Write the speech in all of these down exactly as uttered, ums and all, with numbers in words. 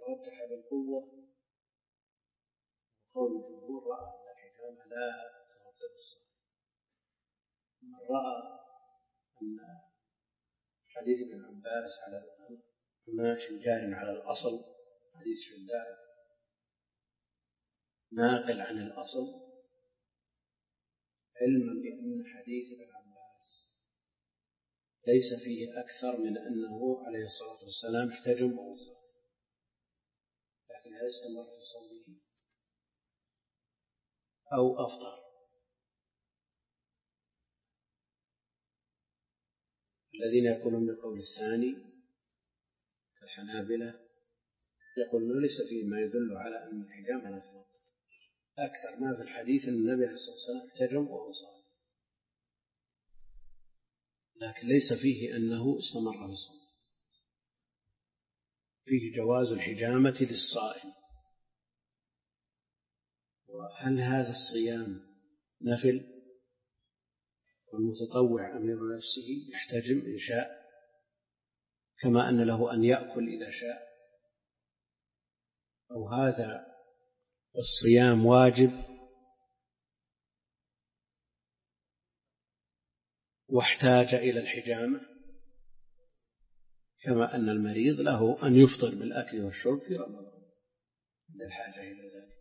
رجح بالقوة قول الجمهور رأى أن الحجامة لا تغطي الصائم. من رأى أن حديث ابن عباس على ماشي جار على الأصل، حديث شداد ناقل عن الأصل، علما بأن حديث ابن عباس ليس فيه أكثر من أنه عليه الصلاة والسلام احتجم ووصل، لكن هل استمر في صومه أو أفطر؟ الذين يقولون بالقول الثاني كالحنابلة يقولون ليس فيه ما يدل على أن الحجامة لا تفطر، أكثر ما في الحديث أن النبي عليه الصلاة والسلام احتجم ووصل، لكن ليس فيه أنه استمر في الصوم. فيه جواز الحجامة للصائم. وهل هذا الصيام نفل؟ والمتطوع أمير نفسه يحتجم إن شاء، كما أن له أن يأكل إذا شاء، أو هذا الصيام واجب واحتاج إلى الحجامة، كما أن المريض له أن يفطر بالأكل والشرب في رمضان للحاجة إلى ذلك.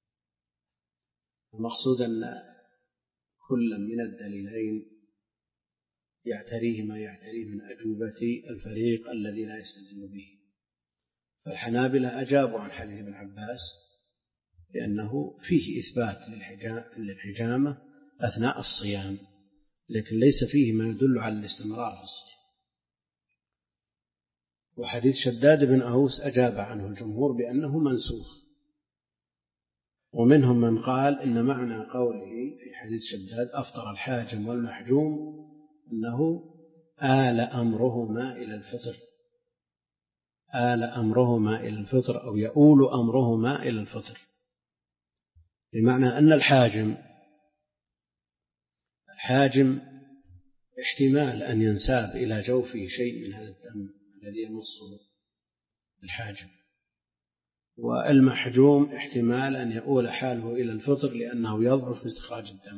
المقصود أن كل من الدليلين يعتريه ما يعتريه من أجوبة الفريق الذي لا يستدل به. فالحنابلة أجابوا عن حديث ابن عباس لأنه فيه إثبات للحجامة أثناء الصيام، لكن ليس فيه ما يدل على الاستمرار في الصيام. وحديث شداد بن أوس أجاب عنه الجمهور بأنه منسوخ، ومنهم من قال إن معنى قوله في حديث شداد أفطر الحاجم والمحجوم أنه آل أمرهما إلى الفطر، آل أمرهما إلى الفطر أو يؤول أمرهما إلى الفطر، بمعنى أن الحاجم الحاجم احتمال أن ينساب إلى جوفه شيء من هذا الدم الذي يمصه الحاجم، والمحجوم احتمال أن يؤول حاله إلى الفطر لأنه يضعف في استخراج الدم.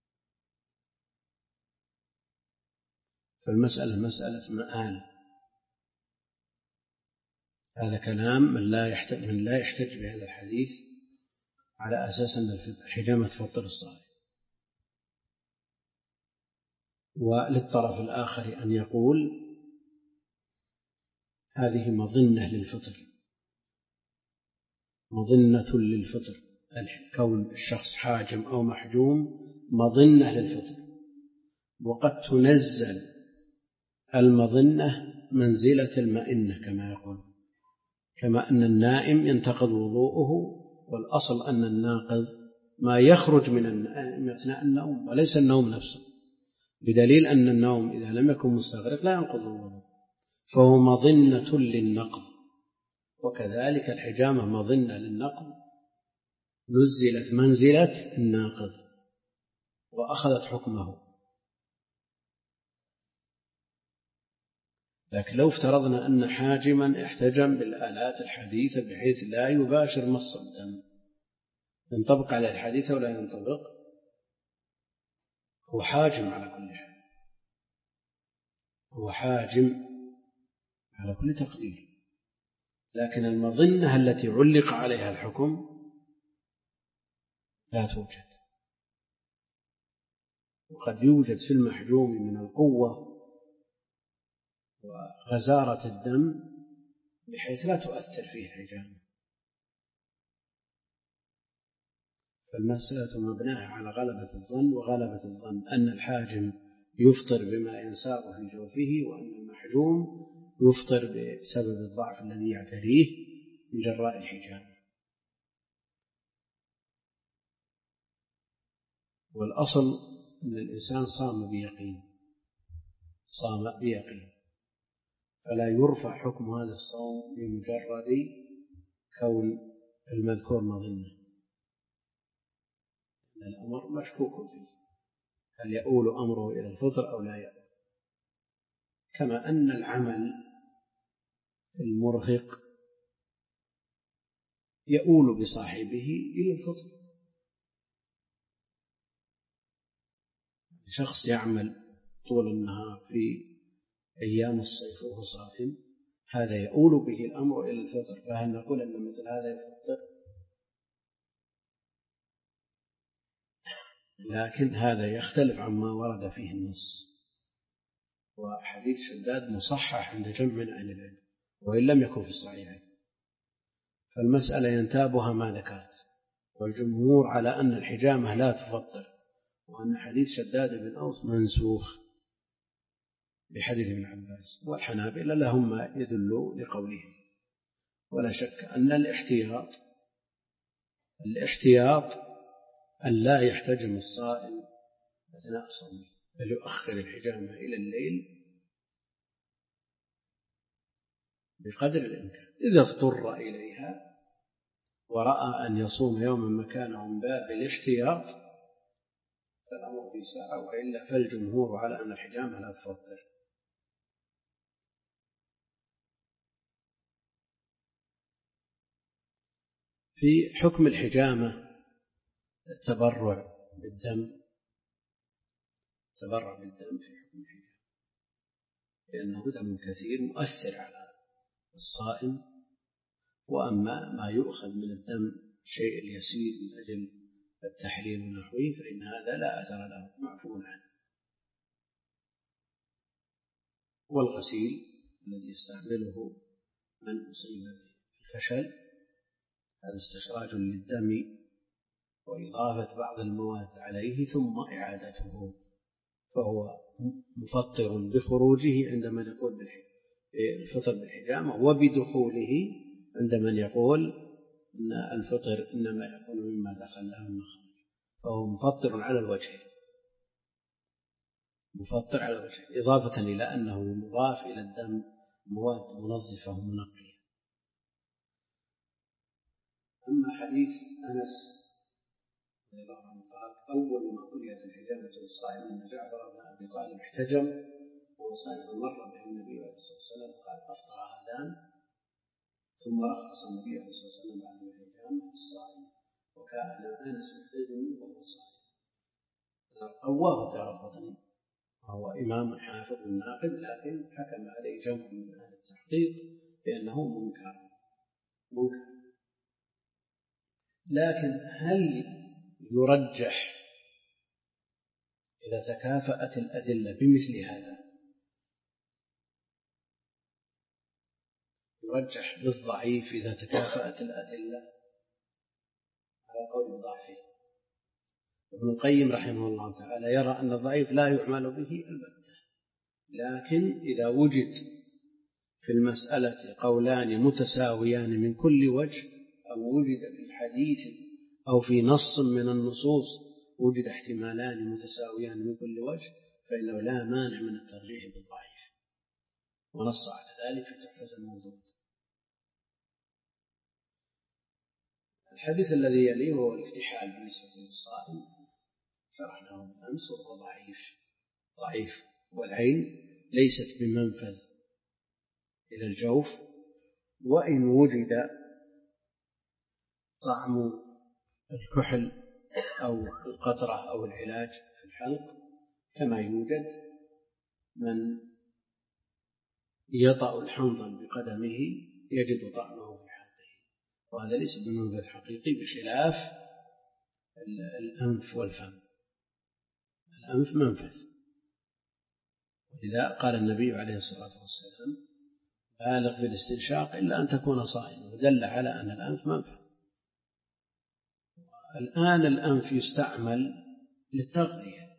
فالمسألة مسألة مآل. هذا كلام من لا يحتج, من لا يحتج بهذا الحديث على أساس أن الحجامة تفطر الصائم. وللطرف الآخر أن يقول هذه مظنة للفطر، مظنة للفطر، كون الشخص حاجم أو محجوم مظنة للفطر، وقد تنزل المظنة منزلة المئنة كما يقول، كما أن النائم ينتقض وضوءه، والأصل أن الناقض ما يخرج من أثناء النوم وليس النوم نفسه، بدليل أن النوم إذا لم يكن مستغرق لا ينقض الوضوء، فهو مظنة للنقض. وكذلك الحجامة مظنة للنقض، نزلت منزلة الناقض وأخذت حكمه. لكن لو افترضنا أن حاجما احتجم بالآلات الحديثة بحيث لا يباشر مص الدم، ينطبق على الحديث ولا ينطبق؟ هو حاجم على كل حال، هو حاجم على كل تقدير، لكن المظنة التي علق عليها الحكم لا توجد. وقد يوجد في المحجوم من القوة وغزارة الدم بحيث لا تؤثر فيه الحجامة. فالمسألة مبناها على غلبة الظن، وغلبة الظن أن الحاجم يفطر بما ينساب في جوفه، وأن المحجوم يفطر بسبب الضعف الذي يعتريه من جراء الحجامة. والأصل أن الإنسان صام بيقين، صام بيقين، فلا يرفع حكم هذا الصوم بمجرد كون المذكور مظنة، الأمر مشكوك فيه، هل يؤول أمره إلى الفطر أو لا يؤول. كما أن العمل المرهق يؤول بصاحبه إلى الفطر. شخص يعمل طول النهار في أيام الصيف وهو صائم، هذا يؤول به الأمر إلى الفطر، فهل نقول أن مثل هذا يفطر؟ لكن هذا يختلف عما ورد فيه النص، وحديث شداد مصحح عند جمع من أهل العلم وإن لم يكن في الصحيحين، فالمسألة ينتابها ما ذكرت، والجمهور على أن الحجامة لا تفطر، وأن حديث شداد بن أوس منسوخ بحديث ابن عباس، والحنابلة لهم ما يدل لقولهم. ولا شك أن الاحتياط الاحتياط أن لا يحتجم الصائم أثناء صومه، بل يؤخر الحجامة إلى الليل بقدر الإمكان. إذا اضطر إليها ورأى أن يصوم يوما مكانه من باب الاحتياط فالأمر في ساعة، وإلا فالجمهور على أن الحجامة لا تفطر. في حكم الحجامة التبرع بالدم، التبرع بالدم في حكم الحجامة لأنه دم كثير مؤثر على الصائم، وأما ما يؤخذ من الدم شيء يسير من أجل التحليل ونحوه فإن هذا لا أثر له، معفو عنه. والغسيل الذي يستعمله من أصيب بالفشل هذا استخراج للدم وإضافة بعض المواد عليه ثم إعادته، فهو مفطر بخروجه عند من يقول بالفطر بالحجامة، وبدخوله عند من يقول أن الفطر إنما يكون مما دخل له المخرج، فهو مفطر على الوجه، مفطر على الوجه، إضافة إلى أنه مضاف إلى الدم مواد منظفة ومنقية. أما حديث أنس رضي الله عنه قال: أول ما قرئت الحجامة للصائم أن جعفر بن أبي طالب احتجم وهو صائم، مر به النبي عليه الصلاة والسلام قال: أفطر هذان، ثم رخص النبي عليه الصلاة والسلام بعد الحجامة للصائم، وكان أنس يحتجم وهو صائم. قواه الدارقطني وهو إمام حافظ ناقد، لكن حكم عليه جمع من أهل التحقيق بأنه منكر منكر. لكن هل يرجح إذا تكافأت الأدلة بمثل هذا؟ يرجح بالضعيف إذا تكافأت الأدلة على قول ضعفه. ابن القيم رحمه الله تعالى يرى أن الضعيف لا يعمل به البتة، لكن إذا وجد في المسألة قولان متساويان من كل وجه، أو وجد في حديث أو في نص من النصوص وجد احتمالان متساويان من كل وجه، فإنه لا مانع من الترجيح بالضعيف، ونص على ذلك في تحفة الموضوع. الحديث الذي يليه هو الاكتحال بالنسبة للصائم، شرحناه بالأمس، وهو ضعيف ضعيف والعين ليست بمنفذ إلى الجوف، وإن وجد طعم الكحل أو القطرة أو العلاج في الحلق، كما يوجد من يطأ الحنظل بقدمه يجد طعمه في حلقه، وهذا ليس بمنفذ حقيقي، بخلاف الأنف والفم. الأنف منفذ، ولذا قال النبي عليه الصلاة والسلام: بالغ في الاستنشاق إلا أن تكون صائما، ودل على أن الأنف منفذ. الآن الأنف يستعمل للتغذية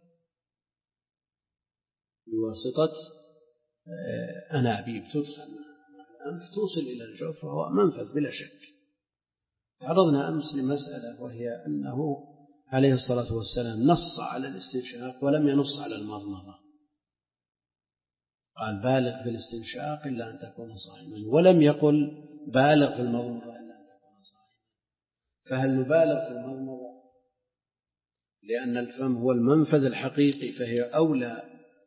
بواسطة أنابيب تدخل مع الأنف توصل إلى الجوف، فهو منفذ بلا شك. تعرضنا أمس لمسألة، وهي أنه عليه الصلاة والسلام نص على الاستنشاق ولم ينص على المضمضة، قال: بالغ في الاستنشاق إلا أن تكون صائما، ولم يقل بالغ في المضمضة إلا أن تكون صائما. فهل نبالغ في المضمضة لأن الفم هو المنفذ الحقيقي فهي أولى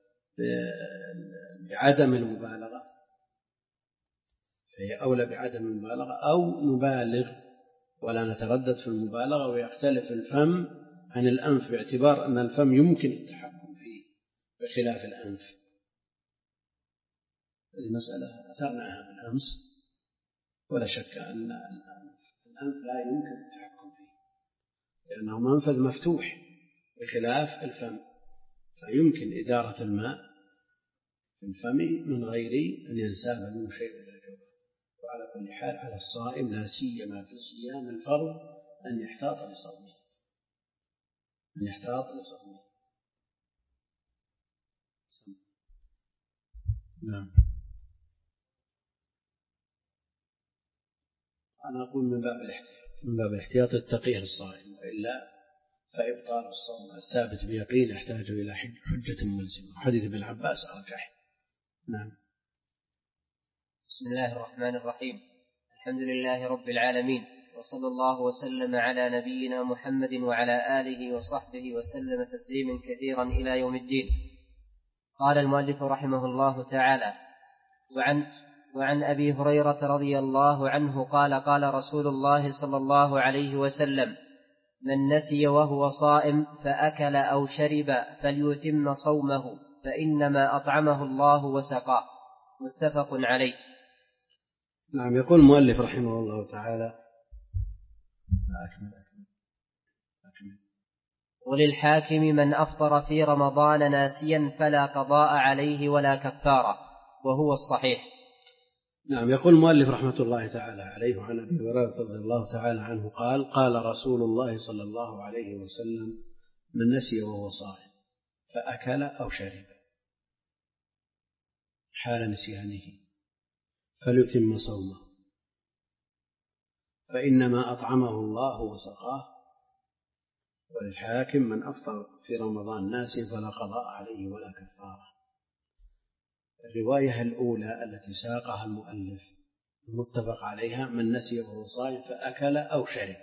بعدم المبالغة فهي أولى بعدم المبالغة، أو نبالغ ولا نتردد في المبالغة، ويختلف الفم عن الأنف باعتبار أن الفم يمكن التحكم فيه بخلاف الأنف. هذه مسألة أثرناها بالأمس، ولا شك أن الأنف لا يمكن التحكم فيه لأنه منفذ مفتوح بخلاف الفم، فيمكن إدارة الماء في الفم من غير أن ينساب منه شيء إلى الجوف. وعلى كل حال على الصائم لا سيما في صيام الفرض أن يحتاط لصومه أن يحتاط لصومه. نعم. أنا أقول من باب الاحتياط من باب الاحتياط التقي للصائم، وإلا فإبطال الصوم الثابت بيقين يحتاج إلى حجة ملزمة. حديث ابن عباس أرجح. نعم. بسم الله الرحمن الرحيم. الحمد لله رب العالمين، وصلى الله وسلم على نبينا محمد وعلى آله وصحبه وسلم تسليما كثيرا إلى يوم الدين. قال المؤلف رحمه الله تعالى: وعن, وعن أبي هريرة رضي الله عنه قال: قال رسول الله صلى الله عليه وسلم: من نسي وهو صائم فأكل أو شرب فليتم صومه فإنما أطعمه الله وسقاه. متفق عليه. نعم. يقول المؤلف رحمه الله تعالى: أكمل أكمل أكمل. وللحاكم من أفطر في رمضان ناسيا فلا قضاء عليه ولا كفارة، وهو الصحيح. نعم. يقول المؤلف رحمة الله تعالى عليه: وعن أبي هريرة رضي الله تعالى عنه قال: قال رسول الله صلى الله عليه وسلم: من نسي وهو صائم فأكل أو شرب حال نسيانه فليتم صومه فإنما أطعمه الله وسقاه. وللحاكم من أفطر في رمضان ناسيا فلا قضاء عليه ولا كفارة. الرواية الأولى التي ساقها المؤلف المتفق عليها: من نسي وهو صائم فأكل أو شرب،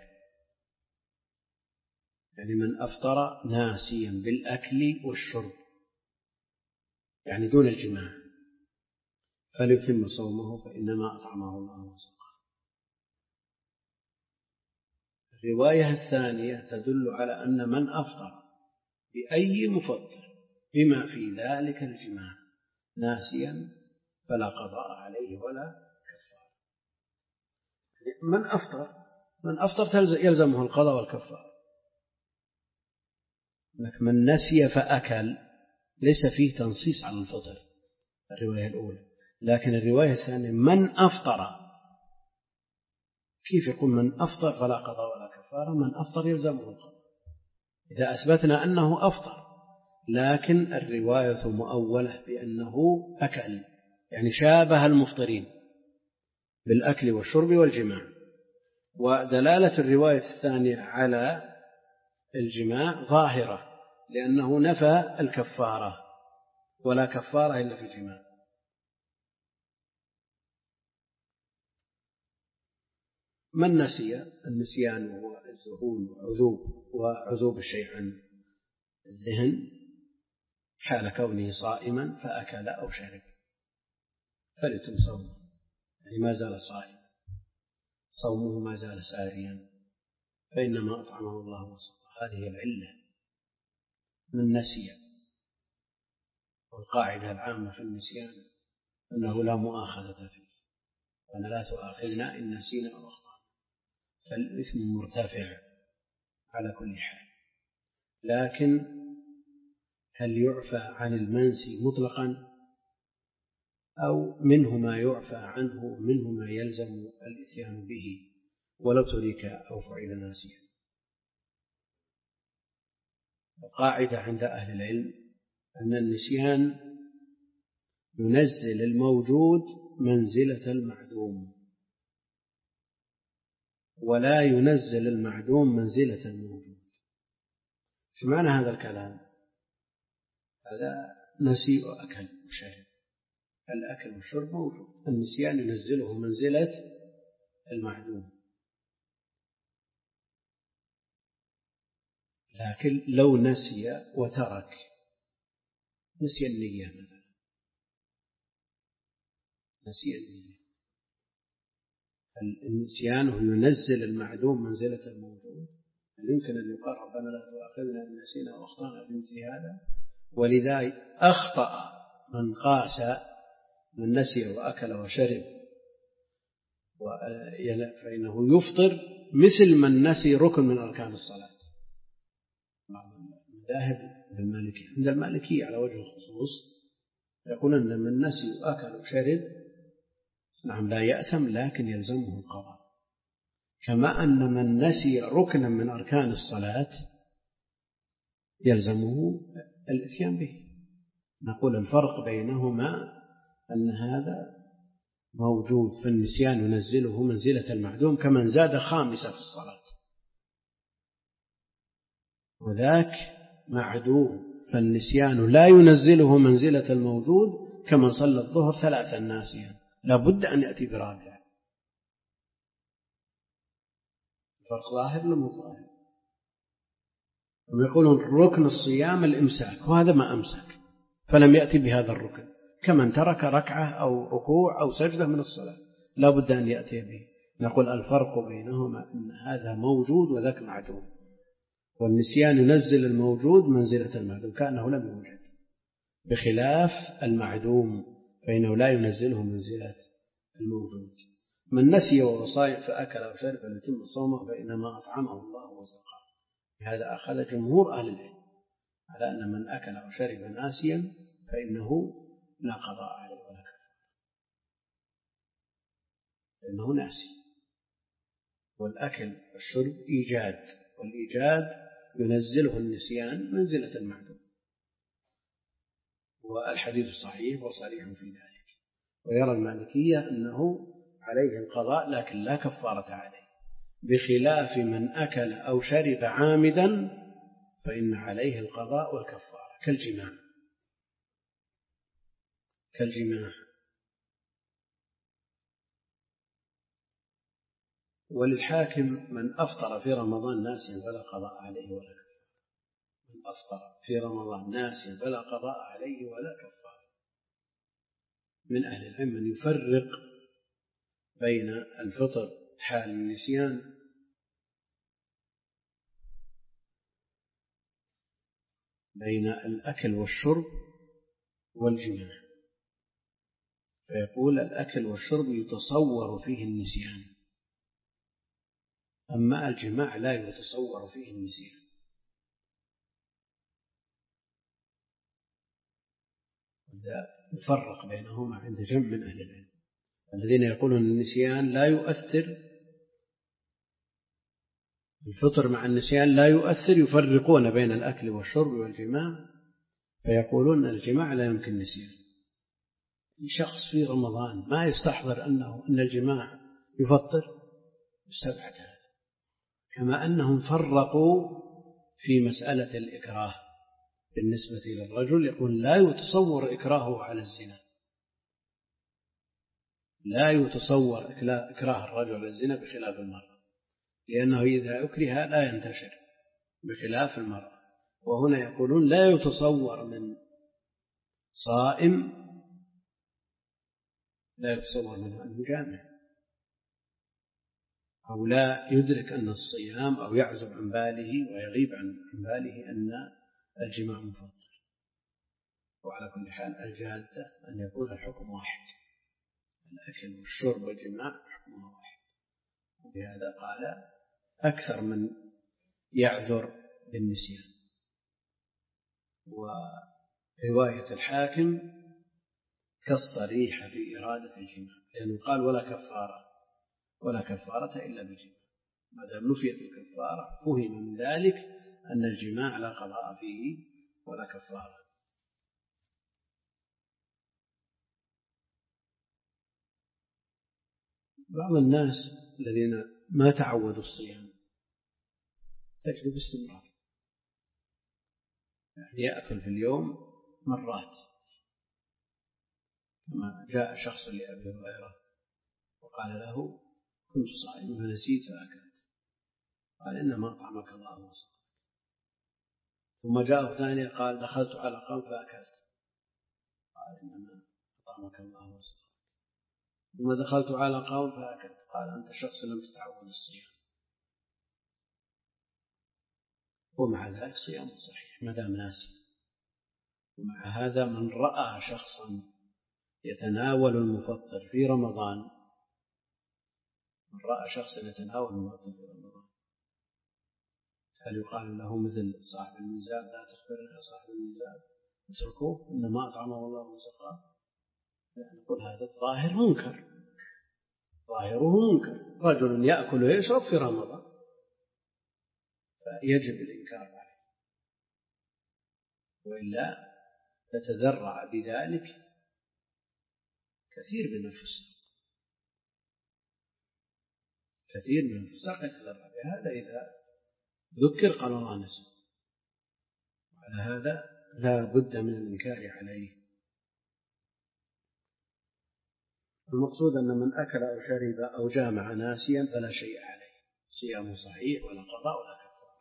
يعني من أفطر ناسيا بالأكل والشرب، يعني دون الجماع، فليتم صومه فإنما أطعمه الله وسقاه. الرواية الثانية تدل على أن من أفطر بأي مفطر بما في ذلك الجماع ناسيا فلا قضاء عليه ولا كفارة. من أفطر من أفطر يلزمه القضاء والكفارة. من نسي فأكل ليس فيه تنصيص على الفطر الرواية الأولى، لكن الرواية الثانية من أفطر، كيف يقول من أفطر فلا قضاء ولا كفارة؟ من أفطر يلزمه القضاء إذا أثبتنا أنه أفطر، لكن الرواية مؤولة بأنه أكل، يعني شابه المفطرين بالأكل والشرب والجماع. ودلالة الرواية الثانية على الجماع ظاهرة، لأنه نفى الكفارة، ولا كفارة إلا في الجماع. من نسي، النسيان وهو الذهول وعذوب وعذوب الشيء عن الذهن حال كونه صائما فأكل أو شرب فليتم صومه، يعني ما زال صائما، صومه ما زال ساريا، فإنما أطعمه الله وسقاه. هذه العلة. من نسي، والقاعدة العامة في النسيان أنه لا مؤاخذة فيه، وأن لا تؤاخذنا إن نسينا أو أخطأنا، فالإثم مرتفع على كل حال. لكن هل يعفى عن المنسي مطلقا، أو منه ما يعفى عنه منه ما يلزم الإتيان به ولو ترك أو فعل ناسيا؟ القاعدة عند أهل العلم أن النسيان ينزل الموجود منزلة المعدوم، ولا ينزل المعدوم منزلة الموجود. شو معنى هذا الكلام؟ هذا نسي وأكل وشرب، الأكل والشرب موجود، النسيان ينزله منزلة المعدوم. لكن لو نسي وترك، نسي النية مثلا، نسي النية، النسيان هو ينزل المعدوم منزلة الموجود. هل يمكن أن يقال ربنا لا تؤاخذنا إن نسينا وأخطأنا في مثل هذا؟ ولذا أخطأ من قاس من نسي وأكل وشرب فإنه يفطر مثل من نسي ركن من أركان الصلاة. ذاهب للمالكية. عند المالكية على وجه الخصوص يقول أن من نسي وأكل وشرب نعم لا يأثم لكن يلزمه القضاء، كما أن من نسي ركنا من أركان الصلاة يلزمه الإتيان به. نقول الفرق بينهما أن هذا موجود فالنسيان ينزله منزلة المعدوم كمن زاد خامسة في الصلاة، وذاك معدوم فالنسيان لا ينزله منزلة الموجود كمن صلى الظهر ثلاثا ناسيا لا بد أن يأتي برابعة. فرق ظاهر لم ظاهر. ويقولون ركن الصيام الإمساك وهذا ما أمسك فلم يأتي بهذا الركن، كمن ترك ركعة أو ركوع أو سجدة من الصلاة لا بد أن يأتي به. نقول الفرق بينهما أن هذا موجود وذاك معدوم، والنسيان ينزل الموجود منزلة المعدوم كأنه لم يوجد، بخلاف المعدوم فإنه لا ينزله منزلة الموجود. من نسي وهو صائم فأكل أو شرب فليتم صومه فإنما أطعمه الله وسقاه. بهذا أخذ جمهور أهل العلم على أن من أكل أو شرب ناسيا فإنه لا قضاء عليه ولا كفارة، لأنه ناسي. والأكل والشرب إيجاد، والإيجاد ينزله النسيان منزلة المعدوم، والحديث صحيح وصريح في ذلك. ويرى المالكية أنه عليه القضاء لكن لا كفارة عليه، بخلاف من أكل أو شرب عامدا فإن عليه القضاء والكفارة كالجماع كالجماع وللحاكم من أفطر في رمضان ناسيا فلا قضاء عليه ولا كفارة. من أفطر في رمضان ناسيا فلا قضاء عليه ولا كفارة. من أهل العلم من يفرق بين الفطر حال النسيان بين الأكل والشرب والجماع، فيقول الأكل والشرب يتصور فيه النسيان، أما الجماع لا يتصور فيه النسيان. يفرق بينهما عند جمع من أهل العلم. الذين يقولون النسيان لا يؤثر، الفطر مع النسيان لا يؤثر، يفرقون بين الأكل والشرب والجماع، فيقولون الجماع لا يمكن نسيان. شخص في رمضان ما يستحضر أنه أن الجماع يفطر بالسبعة هذا. كما أنهم فرقوا في مسألة الإكراه بالنسبة للرجل، يقول لا يتصور إكراهه على الزنا، لا يتصور إكراه الرجل على الزنا بخلاف المرأة، لأنه إذا أكره لا ينتشر بخلاف المرأة. وهنا يقولون لا يتصور من صائم لا يتصور منه أنه جامع، أو لا يدرك أن الصيام، أو يعزب عن باله ويغيب عن باله أن الجماع مفطر. وعلى كل حال الجادة أن يكون الحكم واحد، الأكل والشرب والجماع حكمه واحد. وبهذا قال أكثر من يعذر بالنسيان. ورواية الحاكم كالصريحة في إرادة الجماع، لأنه قال ولا كفارة ولا كفارة إلا بالجماع. ما دام نفيت الكفارة فهم من ذلك أن الجماع لا قضاء فيه ولا كفارة. بعض الناس الذين ما تعودوا الصيام تجد باستمرار، يعني يأكل في اليوم مرات، كما جاء شخص لأبي هريرة وقال له كنت صائم فنسيت فأكلت، قال إنما أطعمك الله وسقاك. ثم جاء ثاني قال دخلت على قوم فأكلت، قال إنما أطعمك الله وسقاك. ثم دخلت على قوم فأكلت، قال أنت شخص لم تتعود الصيام، ومع ذلك صيامه صحيح ما دام ناسي. ومع هذا من رأى شخصا يتناول المفطر في رمضان، من رأى شخصا يتناول المفطر في رمضان، هل يقال له مثل صاحب الميزاب لا تخبرنا يا صاحب الميزاب اتركوه إنما أطعمه الله وسقاه؟ يعني نقول هذا الظاهر منكر، ظاهره منكر، رجل يأكل ويشرب في رمضان فيجب الإنكار عليه، وإلا تتذرع بذلك كثير من الفسق، كثير من الفسق يتذرع بهذا إذا ذكر قال الله نسي. وعلى هذا لا بد من الإنكار عليه. المقصود أن من أكل أو شرب أو جامع ناسيا فلا شيء عليه، صيامه صحيح ولا قضاء ولا كفارة،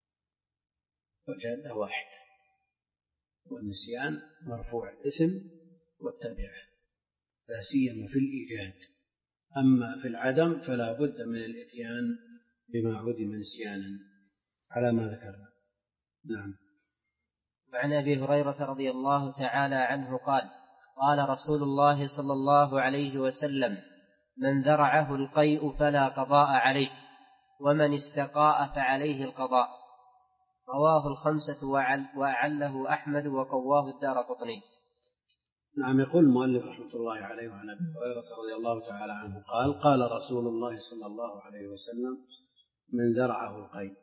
وجهة واحدة، والنسيان مرفوع الإثم والتبعة لا سيما في الإيجاد، أما في العدم فلا بد من الإتيان بما عدم نسيانا على ما ذكرنا. نعم. وعن أبي هريرة رضي الله تعالى عنه قال قال رسول الله صلى الله عليه وسلم من ذرعه القيء فلا قضاء عليه، ومن استقاء فعليه القضاء. رواه الخمسة وأعله أحمد وقواه الدارقطني. نعم. يقول المؤلف رحمة الله عليه وعن أبي هريرة رضي الله تعالى عنه قال قال رسول الله صلى الله عليه وسلم من ذرعه القيء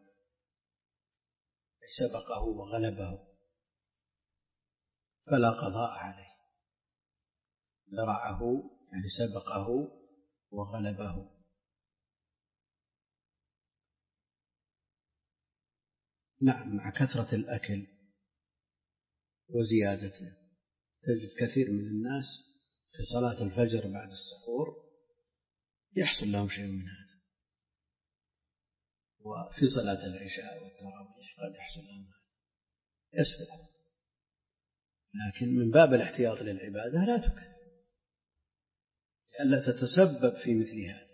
سبقه وغلبه فلا قضاء عليه. ذرعه يعني سبقه وغلبه. نعم. مع كثرة الأكل وزيادته تجد كثير من الناس في صلاة الفجر بعد السحور يحصل لهم شيء من هذا، وفي صلاة العشاء والتراويح قد يحصل لهم هذا يسبق، لكن من باب الاحتياط للعبادة لا تكثر لئلا تتسبب في مثل هذا.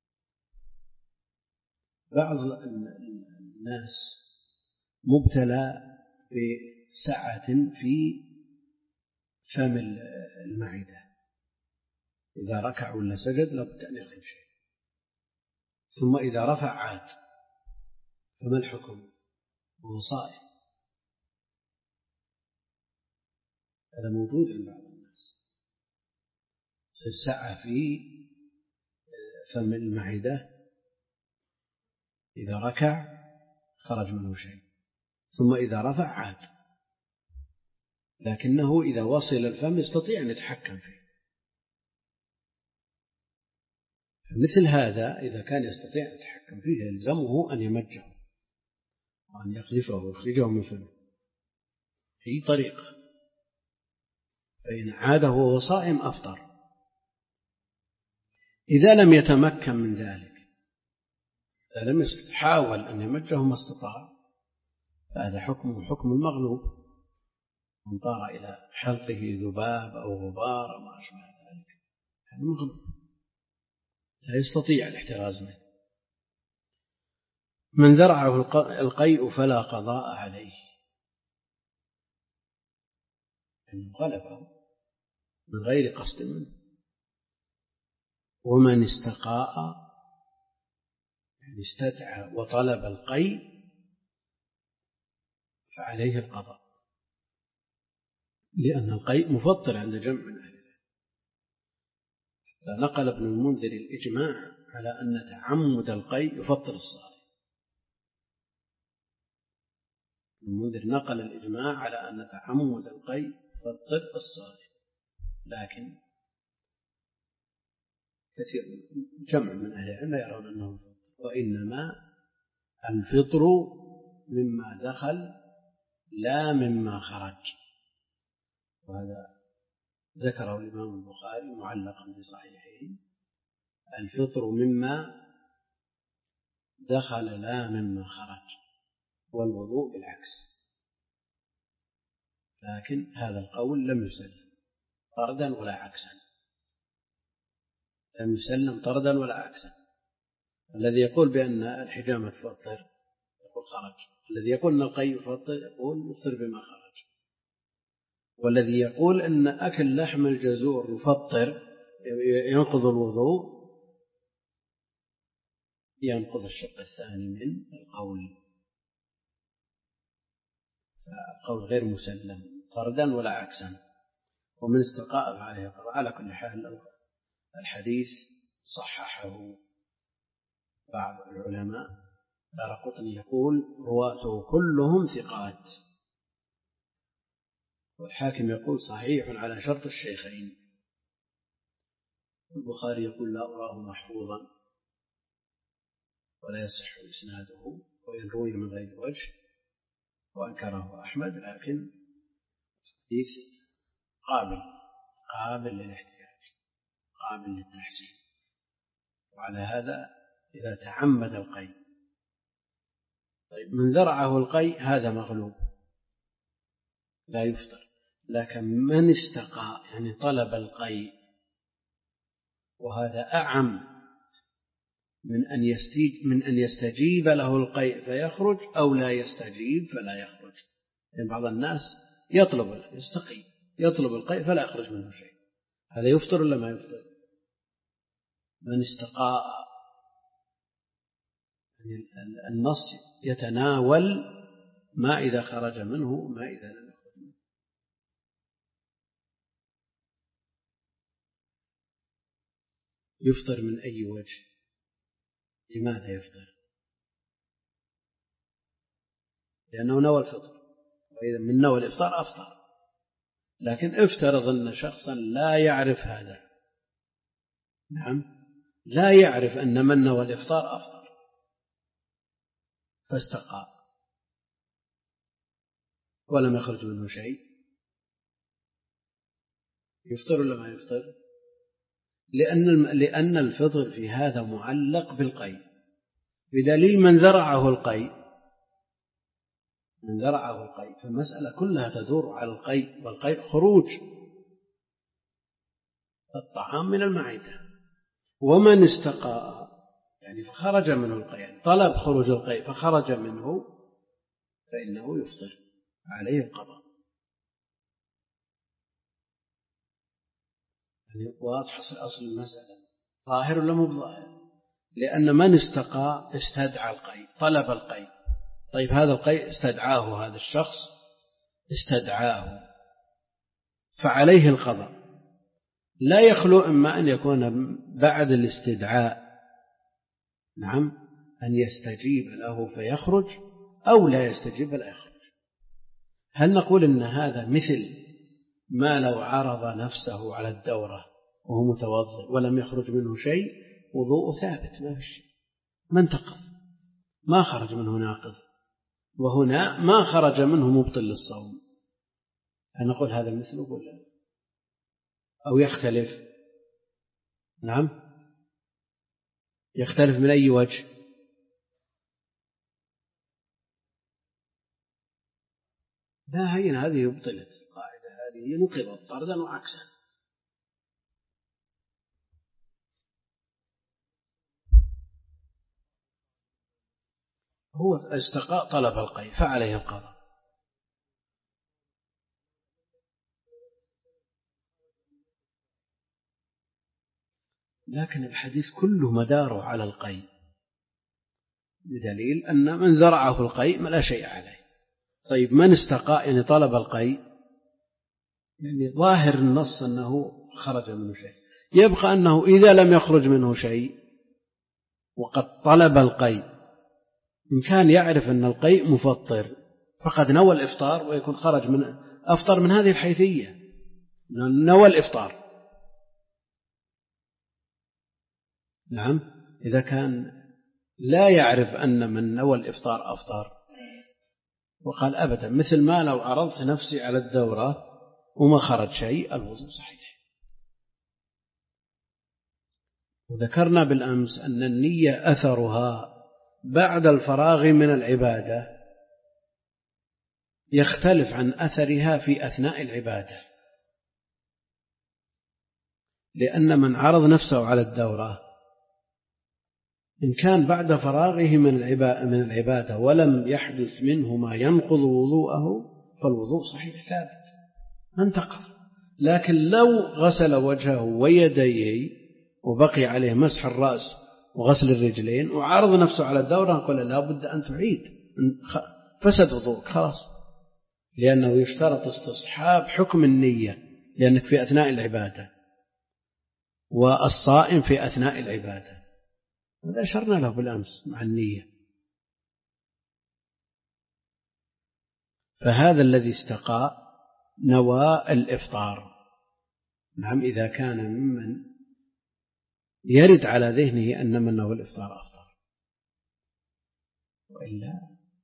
بعض الناس مبتلى بسعة في فم المعدة، إذا ركع ولا سجد لابد أن يخرج شيء، ثم إذا رفع عاد، فما الحكم؟ هو صائم. هذا موجود عند بعض الناس، السعة في فم المعدة إذا ركع خرج منه شيء، ثم إذا رفع عاد، لكنه إذا وصل الفم يستطيع أن يتحكم فيه. فمثل هذا إذا كان يستطيع أن يتحكم فيه يلزمه أن يمجه وأن يقذفه ويخرجه من فمه في طريقة، فإن عاد وهو صائم أفطر. إذا لم يتمكن من ذلك، إذا لم يحاول أن يمجه ما استطاع، فهذا حكمه حكم المغلوب، من طار إلى حلقه ذباب أو غبار أو ما أشبه ذلك هذا مغلوب لا يستطيع الاحتراز منه. من ذرعه القيء فلا قضاء عليه، أنه غلبه من غير قصد منه. ومن استقاء يعني استدعى وطلب القيء فعليه القضاء، لأن القيء مفطر عند جمع من أهل العلم. فنقل ابن المنذر الإجماع على أن تعمد القيء يفطر الصائم. ابن المنذر نقل الإجماع على أن تعمد القيء يفطر الصائم، لكن كثير جمع من أهل العلم يرون أنه يفطر، وإنما الفطر مما دخل لا مما خرج. وهذا ذكره الإمام البخاري معلقا في صحيحه: الفطر مما دخل لا مما خرج، والوضوء بالعكس. لكن هذا القول لم يسلم فردا ولا عكسا، لم يسلم طردا ولا عكسا. الذي يقول بأن الحجامة تفطر يقول خرج، الذي يقول أن القي يفطر يقول يفطر بما خرج، والذي يقول أن أكل لحم الجزور يفطر ينقض الوضوء ينقض الشق الثاني من القول، فالقول غير مسلم طردا ولا عكسا. ومن استقاء عليه القضاء. على كل حال الحديث صححه بعض العلماء، دارقطني يقول رواته كلهم ثقات، والحاكم يقول صحيح على شرط الشيخين، البخاري يقول لا أراه محفوظا ولا يصح إسناده وإن روي من غير وجه، وأنكره أحمد، لكن حديث قابل قابل للاحتجاج قابل للتحسين. وعلى هذا إذا تعمد القي، طيب من ذرعه القي هذا مغلوب لا يفطر، لكن من استقى يعني طلب القي، وهذا أعم من أن يستجيب من أن يستجيب له القيء فيخرج أو لا يستجيب فلا يخرج. يعني بعض الناس يطلب يستقي يطلب القيء فلا يخرج منه شيء، هذا يفطر ولا ما يفطر؟ من استقاء يعني النص يتناول ما إذا خرج منه ما إذا لم يخرج منه. يفطر من أي وجه؟ لماذا يفطر؟ لأنه نوى الفطر، وإذا من نوى الإفطار أفطر. لكن افترض أن شخصا لا يعرف هذا، نعم لا يعرف أن من نوى الإفطار أفطر فاستقى ولم يخرج منه شيء، يفطر ولا ما يفطر؟ لأن لأن الفطر في هذا معلق بالقي، بدليل من ذرعه القي من ذرعه القي فالمسألة كلها تدور على القي، والقي خروج الطعام من المعدة. ومن استقاء يعني فخرج منه القي، طلب خروج القي فخرج منه، فإنه يفطر عليه القضاء. يعني واضح أصل المسألة، ظاهر ولا مو ظاهر؟ لأن من استقى استدعى القي، طلب القي، طيب هذا القي استدعاه هذا الشخص استدعاه فعليه القضاء. لا يخلو إما أن يكون بعد الاستدعاء نعم أن يستجيب له فيخرج أو لا يستجيب لا يخرج. هل نقول إن هذا مثل ما لو عرض نفسه على الدورة وهو متوضئ ولم يخرج منه شيء وضوء ثابت ما في شيء ما انتقض ما خرج منه ناقض، وهنا ما خرج منه مبطل للصوم، هل نقول هذا مثله ولا أو يختلف؟ نعم يختلف من أي وجه؟ لا هين هذه يبطلت القاعدة، هذه نقضت طردا وعكسا. هو استقاء طلب القي فعليه القضاء. لكن الحديث كله مداره على القي، بدليل أن من ذرعه القي ما لا شيء عليه. طيب من استقاء يعني طلب القي، يعني ظاهر النص أنه خرج منه شيء، يبقى أنه إذا لم يخرج منه شيء وقد طلب القي إن كان يعرف أن القي مفطر فقد نوى الإفطار ويكون خرج من أفطر من هذه الحيثية، نوى الإفطار. نعم إذا كان لا يعرف أن من نوى الإفطار أفطر وقال أبدا مثل ما لو عرضت نفسي على الدورة وما خرج شيء الوضوء صحيح. وذكرنا بالأمس أن النية أثرها بعد الفراغ من العبادة يختلف عن أثرها في أثناء العبادة، لأن من عرض نفسه على الدورة إن كان بعد فراغه من من العبادة ولم يحدث منه ما ينقض وضوءه فالوضوء صحيح ثابت ما انتقض. لكن لو غسل وجهه ويديه وبقي عليه مسح الرأس وغسل الرجلين وعرض نفسه على الدورة نقول لا بد أن تعيد، فسد وضوءك خلاص، لأنه يشترط استصحاب حكم النية لأنك في أثناء العبادة، والصائم في أثناء العبادة، هذا أشرنا له بالأمس مع النية. فهذا الذي استقى نوى الإفطار. نعم إذا كان ممن يرد على ذهنه أن من نوى الإفطار أفطر، وإلا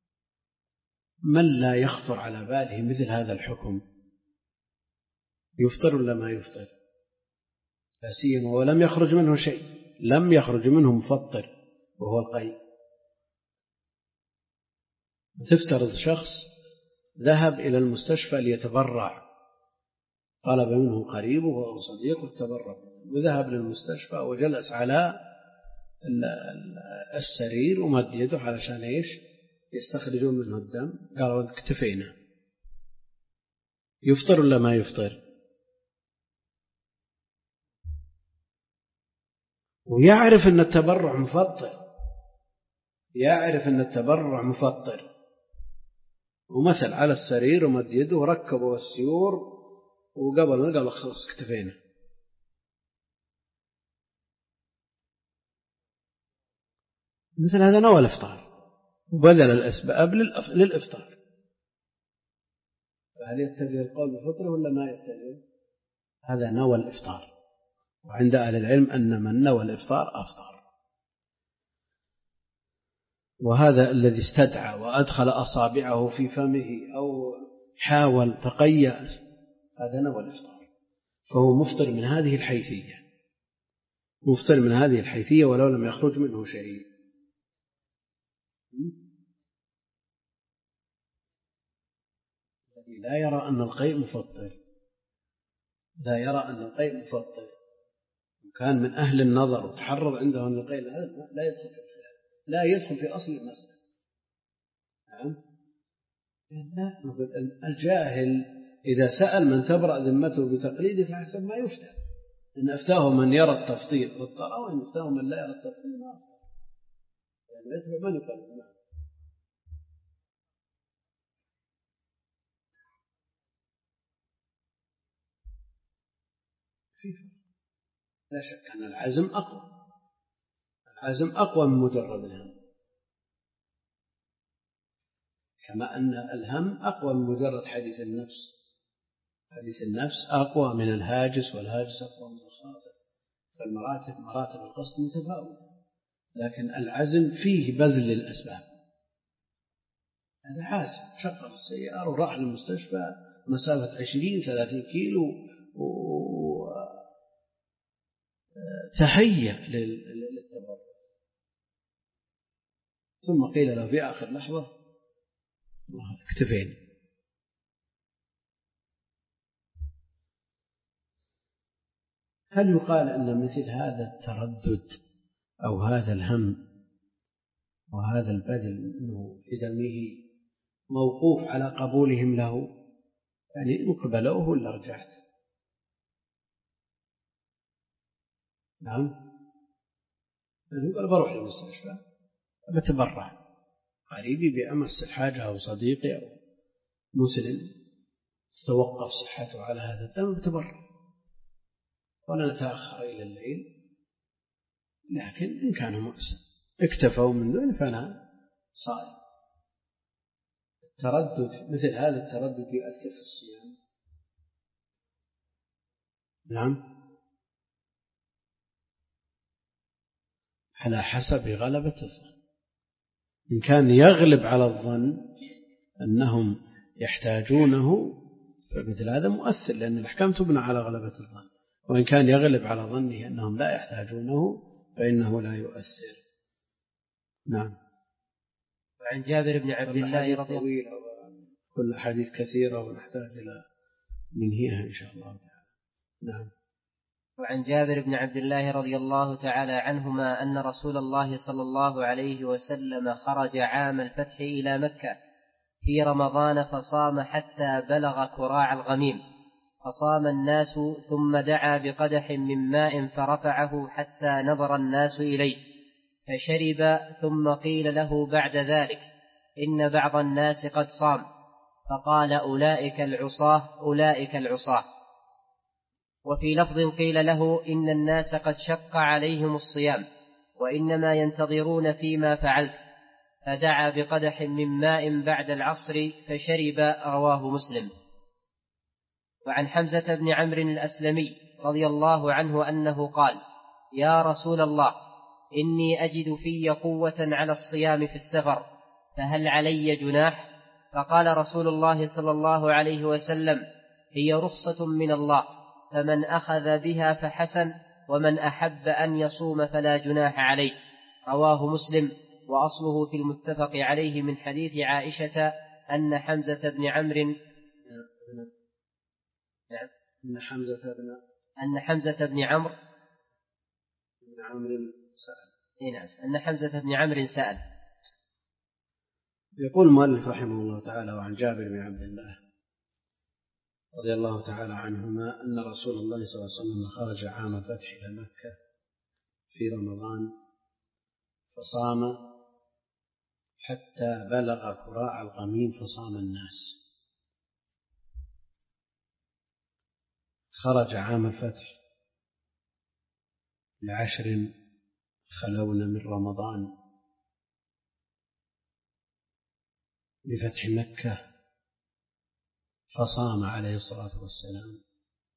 من لا يخطر على باله مثل هذا الحكم يفطر ولا ما يفطر، لا سيما ولم يخرج منه شيء، لم يخرج منه مفطر وهو القيء. تفترض شخص ذهب إلى المستشفى ليتبرع، طلب منه قريبه أو صديقه التبرع، وذهب للمستشفى وجلس على السرير ومد يده علشان إيش يستخرجون منه الدم، قالوا اكتفينا، يفطر ولا ما يفطر؟ ويعرف أن التبرع مفطر، يعرف أن التبرع مفطر، ومثل على السرير ومد يده وركبوا السيور وقبل ما قال خلاص اكتفينا. مثل هذا نوى الإفطار وبذل الأسباب للإفطار، فهل يتجه القول بفطره ولا ما يتجه؟ هذا نوى الإفطار، وعند أهل العلم أن من نوى الإفطار أفطر. وهذا الذي استدعى وأدخل أصابعه في فمه أو حاول تقيأ هذا نوى الإفطار، فهو مفطر من هذه الحيثية، مفطر من هذه الحيثية ولو لم يخرج منه شيء. الذي لا يرى أن القيء مفطر، لا يرى أن القيء مفطر وكان من أهل النظر وتحرر عنده أن القيء لا يدخل في لا يدخل في أصل المسألة. نعم، الجاهل إذا سأل من تبرأ ذمته بتقليده فحسب ما يفتى، إن أفتاه من يرى التفطير واضطر، وإن أفتاه من لا يرى التفطير ما أفتى، يعني يتبع من يقلد. نعم، في فرق، لا شك أن العزم أقوى، العزم أقوى من مجرد الهم، كما أن الهم أقوى من مجرد حديث النفس، حديث النفس أقوى من الهاجس، والهاجس أقوى من الخاطر، فالمراتب مراتب القصد متفاوتة، لكن العزم فيه بذل الأسباب. هذا حاسب شغل السيارة وراح للمستشفى مسافة عشرين ثلاثين كيلو وتهيأ للتبرع، ثم قيل له في آخر لحظة اكتفين. هل يقال أن مثل هذا التردد أو هذا الهم وهذا البذل أنه في دمه موقوف على قبولهم له، يعني نقبلوه ولا رجعت؟ نعم، يعني يقول بروح للمستشفى بتبرع، قريبي بأمس الحاجة أو صديقي أو مسلم تتوقف صحته على هذا الدم بتبرع، ولا نتأخر إلى الليل، لكن إن كان مؤسا اكتفوا من دون فأنا صائم. التردد مثل هذا التردد يؤثر في الصيام. نعم، على حسب غلبة الظن، إن كان يغلب على الظن أنهم يحتاجونه فمثل هذا مؤثر، لأن الأحكام تبنى على غلبة الظن، وإن كان يغلب على ظنه أنهم لا يحتاجونه فإنه لا يؤثر. نعم. وعن جابر بن عبد الله رضي الله عنه كل حديث كثيرة ونحتاج إلى منهيها إن شاء الله تعالى. نعم. وعن جابر بن عبد الله رضي الله تعالى عنهما أن رسول الله صلى الله عليه وسلم خرج عام الفتح إلى مكة في رمضان فصام حتى بلغ كراع الغميم، فصام الناس ثم دعا بقدح من ماء فرفعه حتى نظر الناس إليه فشرب، ثم قيل له بعد ذلك إن بعض الناس قد صام، فقال أولئك العصاة أولئك العصاة. وفي لفظ قيل له إن الناس قد شق عليهم الصيام وإنما ينتظرون فيما فعلت، فدعا بقدح من ماء بعد العصر فشرب، رواه مسلم. وعن حمزة بن عمرو الأسلمي رضي الله عنه أنه قال: يا رسول الله، إني أجد في قوة على الصيام في السفر، فهل علي جناح؟ فقال رسول الله صلى الله عليه وسلم: هي رخصة من الله، فمن أخذ بها فحسن، ومن أحب أن يصوم فلا جناح عليه، رواه مسلم. وأصله في المتفق عليه من حديث عائشة أن حمزة بن عمرو نعم أن حمزة بن أن حمزة بن عمرو بن عمرو سأل نعم أن حمزة بن عمرو سأل. يقول المؤلف رحمه الله تعالى: وعن جابر بن عبد الله رضي الله تعالى عنهما أن رسول الله صلى الله عليه وسلم خرج عام الفتح إلى مكة في رمضان فصام حتى بلغ كراع الغميم فصام الناس. خرج عام الفتح لعشر خلون من رمضان لفتح مكة فصام عليه الصلاة والسلام،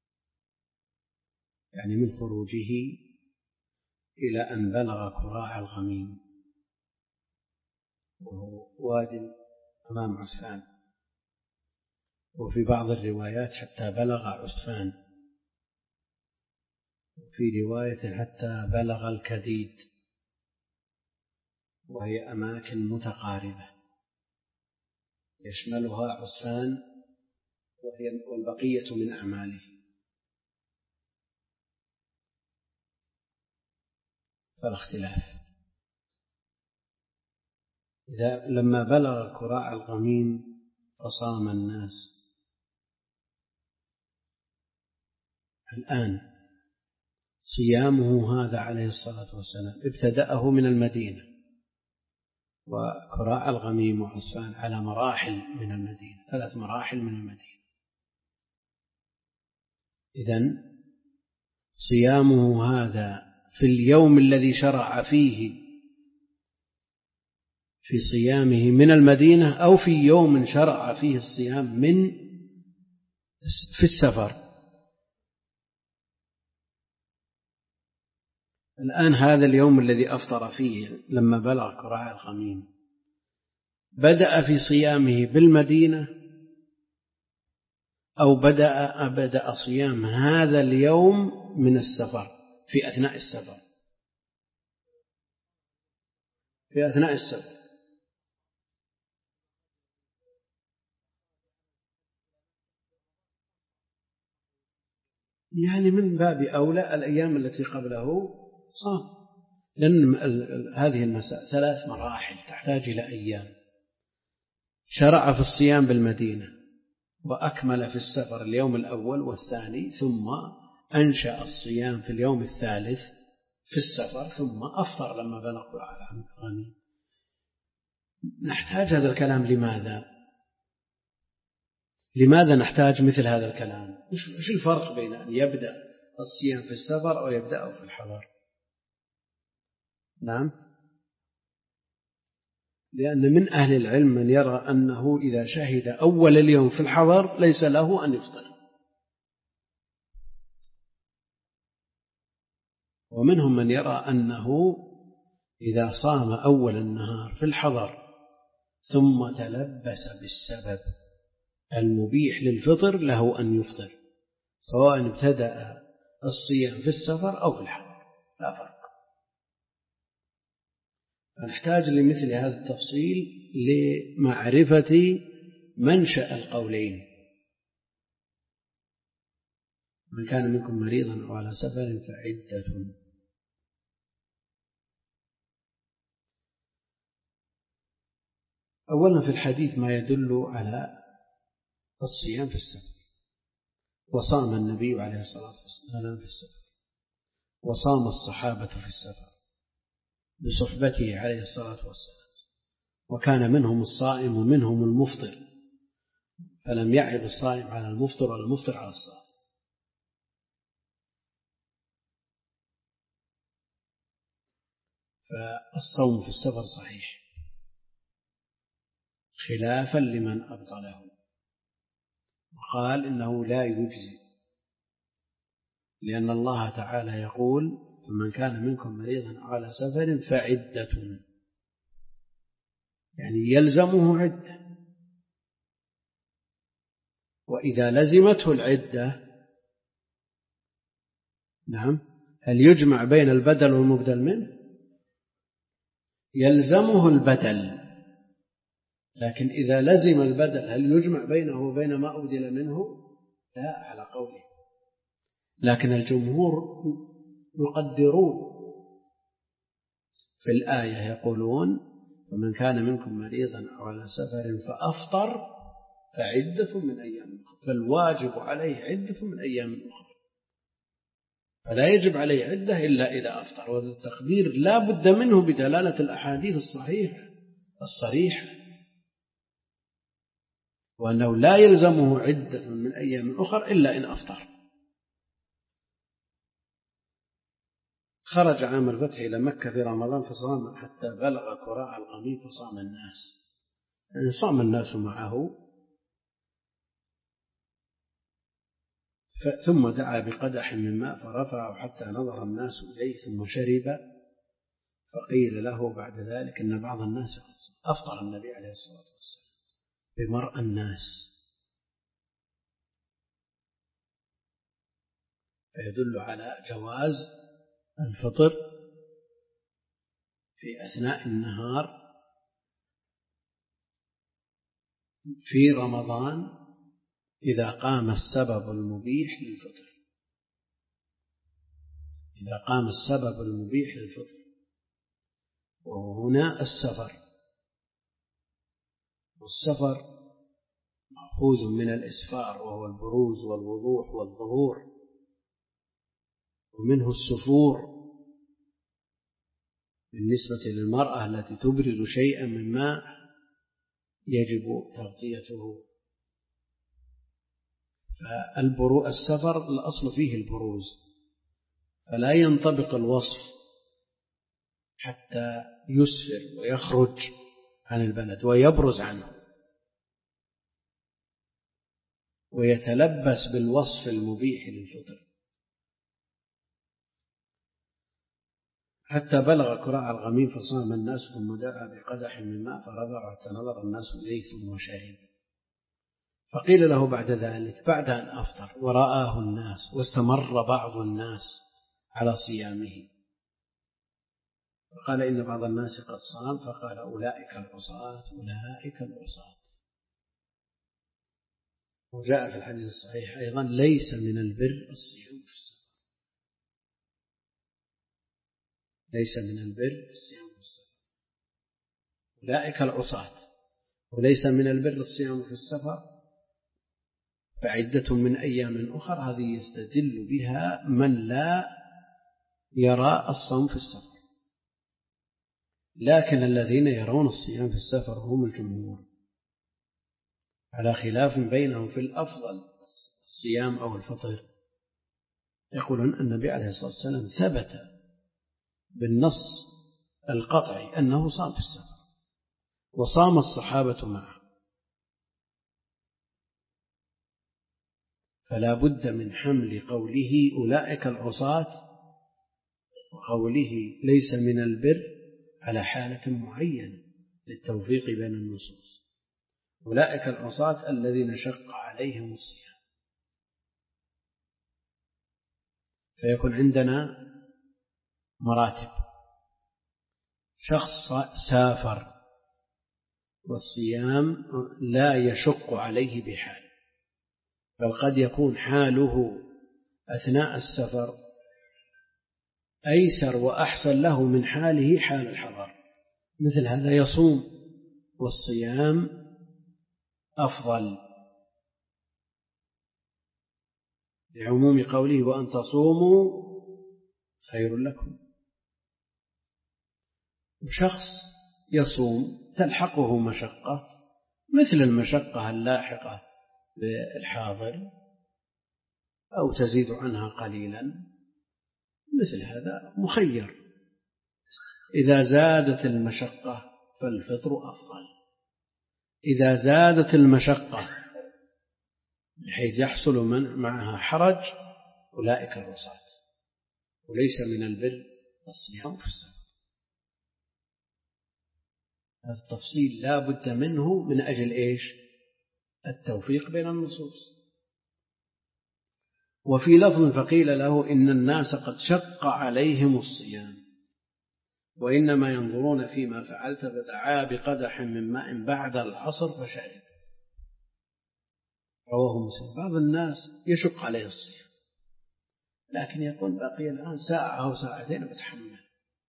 يعني من خروجه إلى أن بلغ كراع الغميم وهو واد أمام عسفان، وفي بعض الروايات حتى بلغ عسفان، وفي رواية حتى بلغ الكديد، وهي أماكن متقاربة يشملها عسفان وهي والبقية من أعماله. فالاختلاف إذا لما بلغ كراع الغميم فصام الناس. الآن صيامه هذا عليه الصلاة والسلام ابتدأه من المدينة، وكراع الغميم وعسفان على مراحل من المدينة، ثلاث مراحل من المدينة. إذن صيامه هذا في اليوم الذي شرع فيه في صيامه من المدينة، أو في يوم شرع فيه الصيام من في السفر. الآن هذا اليوم الذي أفطر فيه لما بلغ كراع الغميم بدأ في صيامه بالمدينة، أو بدأ بدأ صيام هذا اليوم من السفر في أثناء السفر في أثناء السفر يعني من باب أولى الأيام التي قبله صام، لأن هذه المساء ثلاث مراحل تحتاج إلى أيام. شرع في الصيام بالمدينة وأكمل في السفر اليوم الأول والثاني، ثم أنشأ الصيام في اليوم الثالث في السفر، ثم أفطر لما بلغ كراع الغميم. نحتاج هذا الكلام لماذا؟ لماذا نحتاج مثل هذا الكلام؟ وش الفرق بين أن يبدأ الصيام في السفر أو يبدأه في الحضر؟ نعم، لأن من أهل العلم من يرى أنه إذا شهد أول اليوم في الحضر ليس له أن يفطر، ومنهم من يرى أنه إذا صام أول النهار في الحضر ثم تلبس بالسبب المبيح للفطر له أن يفطر، سواء ابتدأ الصيام في السفر أو في الحضر، لا فرق. فنحتاج لمثل هذا التفصيل لمعرفة منشأ القولين. من كان منكم مريضا أو على سفر فعدة. أولا في الحديث ما يدل على الصيام في السفر، وصام النبي عليه الصلاة والسلام في السفر، وصام الصحابة في السفر بصحبته عليه الصلاة والسلام، وكان منهم الصائم ومنهم المفطر، فلم يعب الصائم على المفطر ولا المفطر على الصائم. فالصوم في السفر صحيح خلافا لمن أبطله وقال إنه لا يجزي، لأن الله تعالى يقول فمن كان منكم مريضا على سفر فعدة، يعني يلزمه عدة، وإذا لزمته العدة نعم هل يجمع بين البدل والمبدل منه؟ يلزمه البدل، لكن إذا لزم البدل هل يجمع بينه وبين ما أبدل منه؟ لا، على قوله. لكن الجمهور يقدرون في الآية يقولون فمن كان منكم مريضا أو على سفر فأفطر فعدة من أيام أخرى، فالواجب عليه عدة من أيام أخرى، فلا يجب عليه عدة إلا إذا أفطر. وهذا التقدير لا بد منه بدلالة الأحاديث الصحيحة الصريحة، وأنه لا يلزمه عدة من أيام أخرى إلا إن أفطر. خرج عام الفتح إلى مكة في رمضان فصام حتى بلغ كراع القميص فصام الناس، يعني صام الناس معه، ثم دعا بقدح من ماء فرفعه حتى نظر الناس إليه ثم شرب، فقيل له بعد ذلك إن بعض الناس أفطر النبي عليه الصلاة والسلام بمرء الناس، فيدل على جواز الفطر في أثناء النهار في رمضان إذا قام السبب المبيح للفطر، إذا قام السبب المبيح للفطر، وهنا السفر، والسفر مأخوذ من الإسفار وهو البروز والوضوح والظهور، ومنه السفور بالنسبة للمرأة التي تبرز شيئا من ماء يجب تغطيته. فالسفر الأصل فيه البروز، فلا ينطبق الوصف حتى يسفر ويخرج عن البلد ويبرز عنه ويتلبس بالوصف المبيح للفطر. حتى بلغ كراع الغميم فصام الناس ثم دعا بقدح من ماء فرفع حتى نظر الناس إليه ثم شرب، فقيل له بعد ذلك بعد أن أفطر ورآه الناس واستمر بعض الناس على صيامه، فقال إن بعض الناس قد صام، فقال أولئك العصاة أولئك العصاة. وجاء في الحديث الصحيح أيضا ليس من البر الصيام في السفر، ليس من البر الصيام في السفر، أولئك العصاة، وليس من البر الصيام في السفر فعدة من أيام أخرى. هذه يستدل بها من لا يرى الصوم في السفر، لكن الذين يرون الصيام في السفر هم الجمهور، على خلاف بينهم في الأفضل الصيام أو الفطر. يقولون أن النبي عليه الصلاة والسلام ثبت بالنص القطعي أنه صام في السفر وصام الصحابة معه، فلا بد من حمل قوله أولئك العصاة وقوله ليس من البر على حالة معينة للتوفيق بين النصوص. أولئك العصاة الذين شق عليهم الصيام، فيكون عندنا مراتب: شخص سافر والصيام لا يشق عليه بحال، بل قد يكون حاله أثناء السفر أيسر وأحسن له من حاله حال الحضر، مثل هذا يصوم، والصيام أفضل لعموم قوله وأن تصوموا خير لكم. وشخص يصوم تلحقه مشقة مثل المشقة اللاحقة بالحاضر أو تزيد عنها قليلا، مثل هذا مخير، إذا زادت المشقة فالفطر أفضل، إذا زادت المشقة بحيث يحصل من معها حرج أولئك الرصاة، وليس من البر الصيام في السفر. هذا التفصيل لا بد منه من أجل إيش؟ التوفيق بين النصوص. وفي لفظ فقيل له إن الناس قد شق عليهم الصيام وإنما ينظرون فيما فعلت، فدعا بقدح من ماء بعد العصر فشرب. رواه مسلم. بعض الناس يشق عليه الصيام لكن يقول بقي الآن ساعة أو ساعتين بتحمل.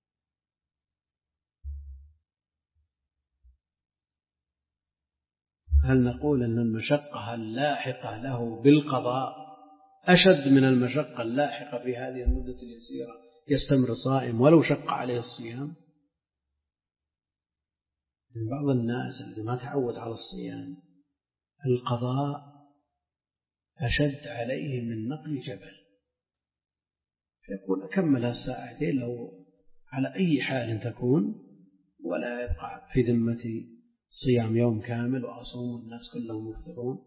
هل نقول أن المشقة اللاحقة له بالقضاء أشد من المشقة اللاحقة في هذه المدة اليسيرة يستمر صائم ولو شق عليه الصيام؟ من بعض الناس الذي ما تعود على الصيام القضاء أشد عليه من نقل جبل، فيقول أكمل الساعتين لو على أي حال تكون ولا يبقى في ذمتي صيام يوم كامل وأصوم الناس كلهم يفطرون.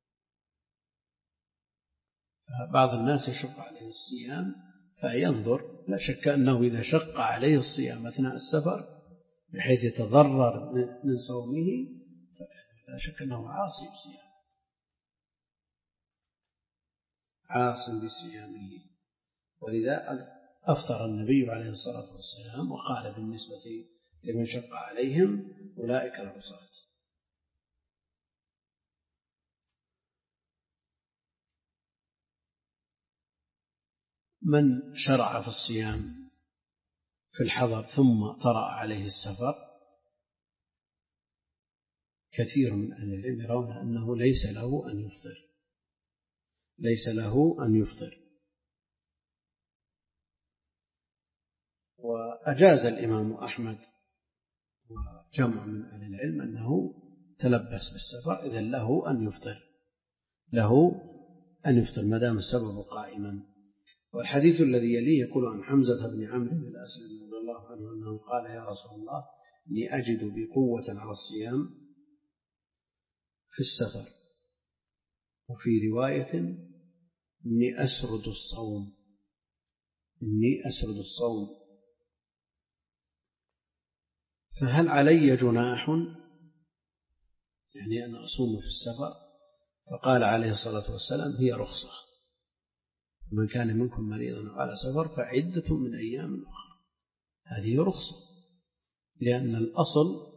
بعض الناس يشق عليه الصيام فينظر، لا شك أنه إذا شق عليه الصيام أثناء السفر بحيث يتضرر من صومه لا شك أنه عاصي بصيام عاص بصيامه. ولذا أفطر النبي عليه الصلاة والسلام وقال بالنسبة لمن شق عليهم أولئك العصاة. من شرع في الصيام في الحضر ثم طرأ عليه السفر كثير من أهل العلم يرون أنه ليس له أن يفطر، ليس له أن يفطر. وأجاز الإمام أحمد وجمع من أهل العلم أنه تلبس بالسفر إذن له أن يفطر، له أن يفطر ما دام السبب قائما. والحديث الذي يليه يقول عن حمزة بن عمرو بن الأسلم رضي الله عنه أنه قال يا رسول الله إني أجد بقوة على الصيام في السفر، وفي رواية إني أسرد الصوم، إني أسرد الصوم فهل علي جناح يعني أن أصوم في السفر؟ فقال عليه الصلاة والسلام هي رخصة، من كان منكم مريضا على سفر فعدة من أيام أخرى. هذه رخصة، لأن الأصل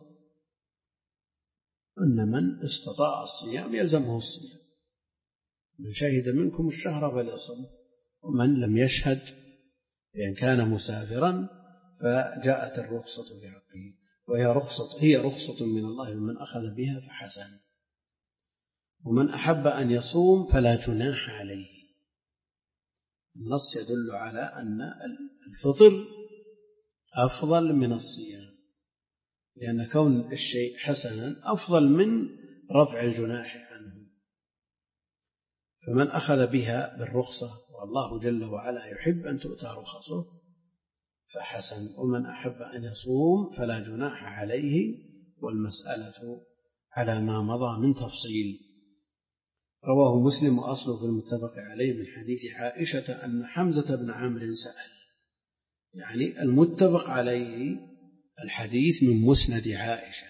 أن من استطاع الصيام يلزمه الصيام، من شهد منكم الشهر فليصم، ومن لم يشهد إن كان مسافرا فجاءت الرخصة في حقه، وهي رخصة هي رخصة من الله من أخذ بها فحسن. ومن أحب أن يصوم فلا جناح عليه. النص يدل على أن الفطر أفضل من الصيام، لأن كون الشيء حسنا أفضل من رفع الجناح عنه. فمن أخذ بها بالرخصة والله جل وعلا يحب أن تؤتى رخصه فحسن، ومن أحب أن يصوم فلا جناح عليه، والمسألة على ما مضى من تفصيل. رواه مسلم وأصله في المتفق عليه من حديث عائشة أن حمزة بن عمرو سأل، يعني المتفق عليه الحديث من مسند عائشة،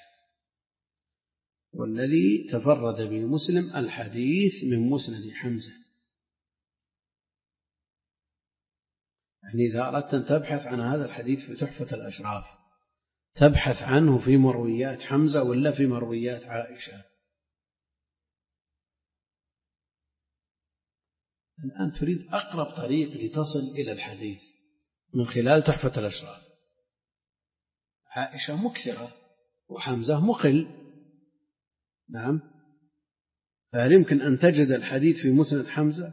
والذي تفرد به مسلم الحديث من مسند حمزة. يعني إذا أردت أن تبحث عن هذا الحديث في تحفة الأشراف تبحث عنه في مرويات حمزة ولا في مرويات عائشة. الآن تريد أقرب طريق لتصل إلى الحديث من خلال تحفة الأشراف. عائشة مكثرة وحمزة مقل، نعم، فهل يمكن أن تجد الحديث في مسند حمزة؟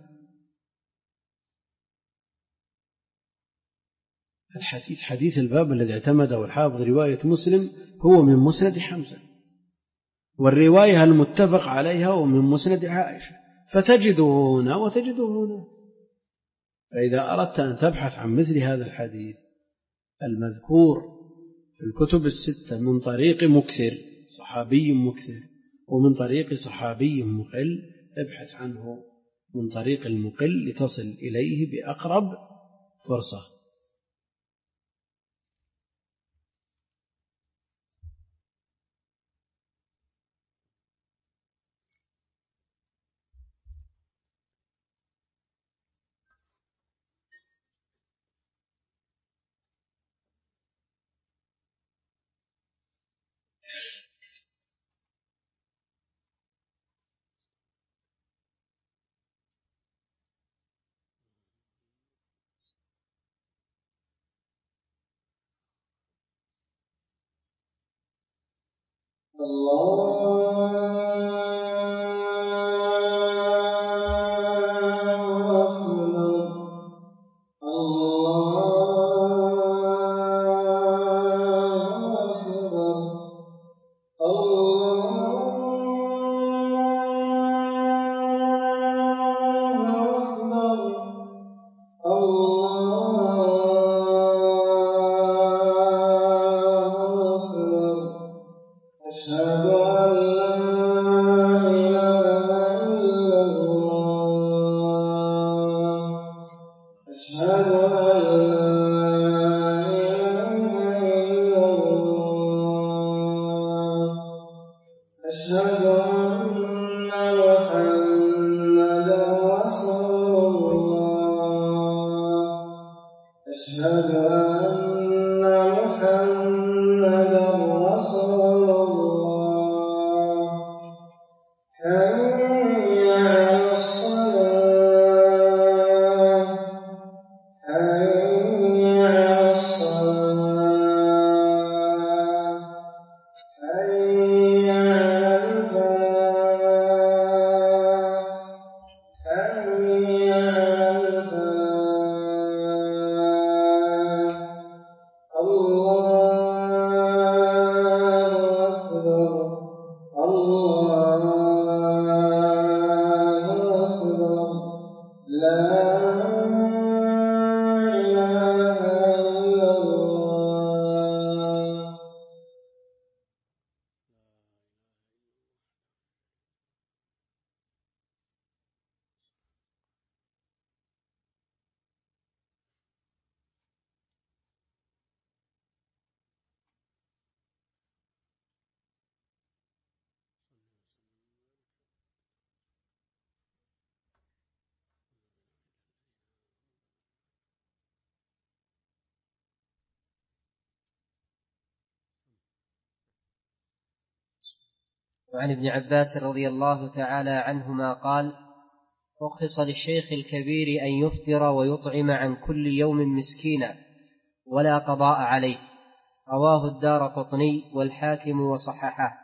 الحديث حديث الباب الذي اعتمده الحافظ رواية مسلم هو من مسند حمزة، والرواية المتفق عليها ومن مسند عائشة، فتجده هنا وتجده هنا. فإذا أردت أن تبحث عن مثل هذا الحديث المذكور في الكتب الستة من طريق مكثر صحابي مكثر ومن طريق صحابي مقل، ابحث عنه من طريق المقل لتصل إليه بأقرب فرصة. وعن ابن عباس رضي الله تعالى عنهما قال: رخص للشيخ الكبير أن يفطر ويطعم عن كل يوم مسكينا ولا قضاء عليه. رواه الدارقطني والحاكم وصححه.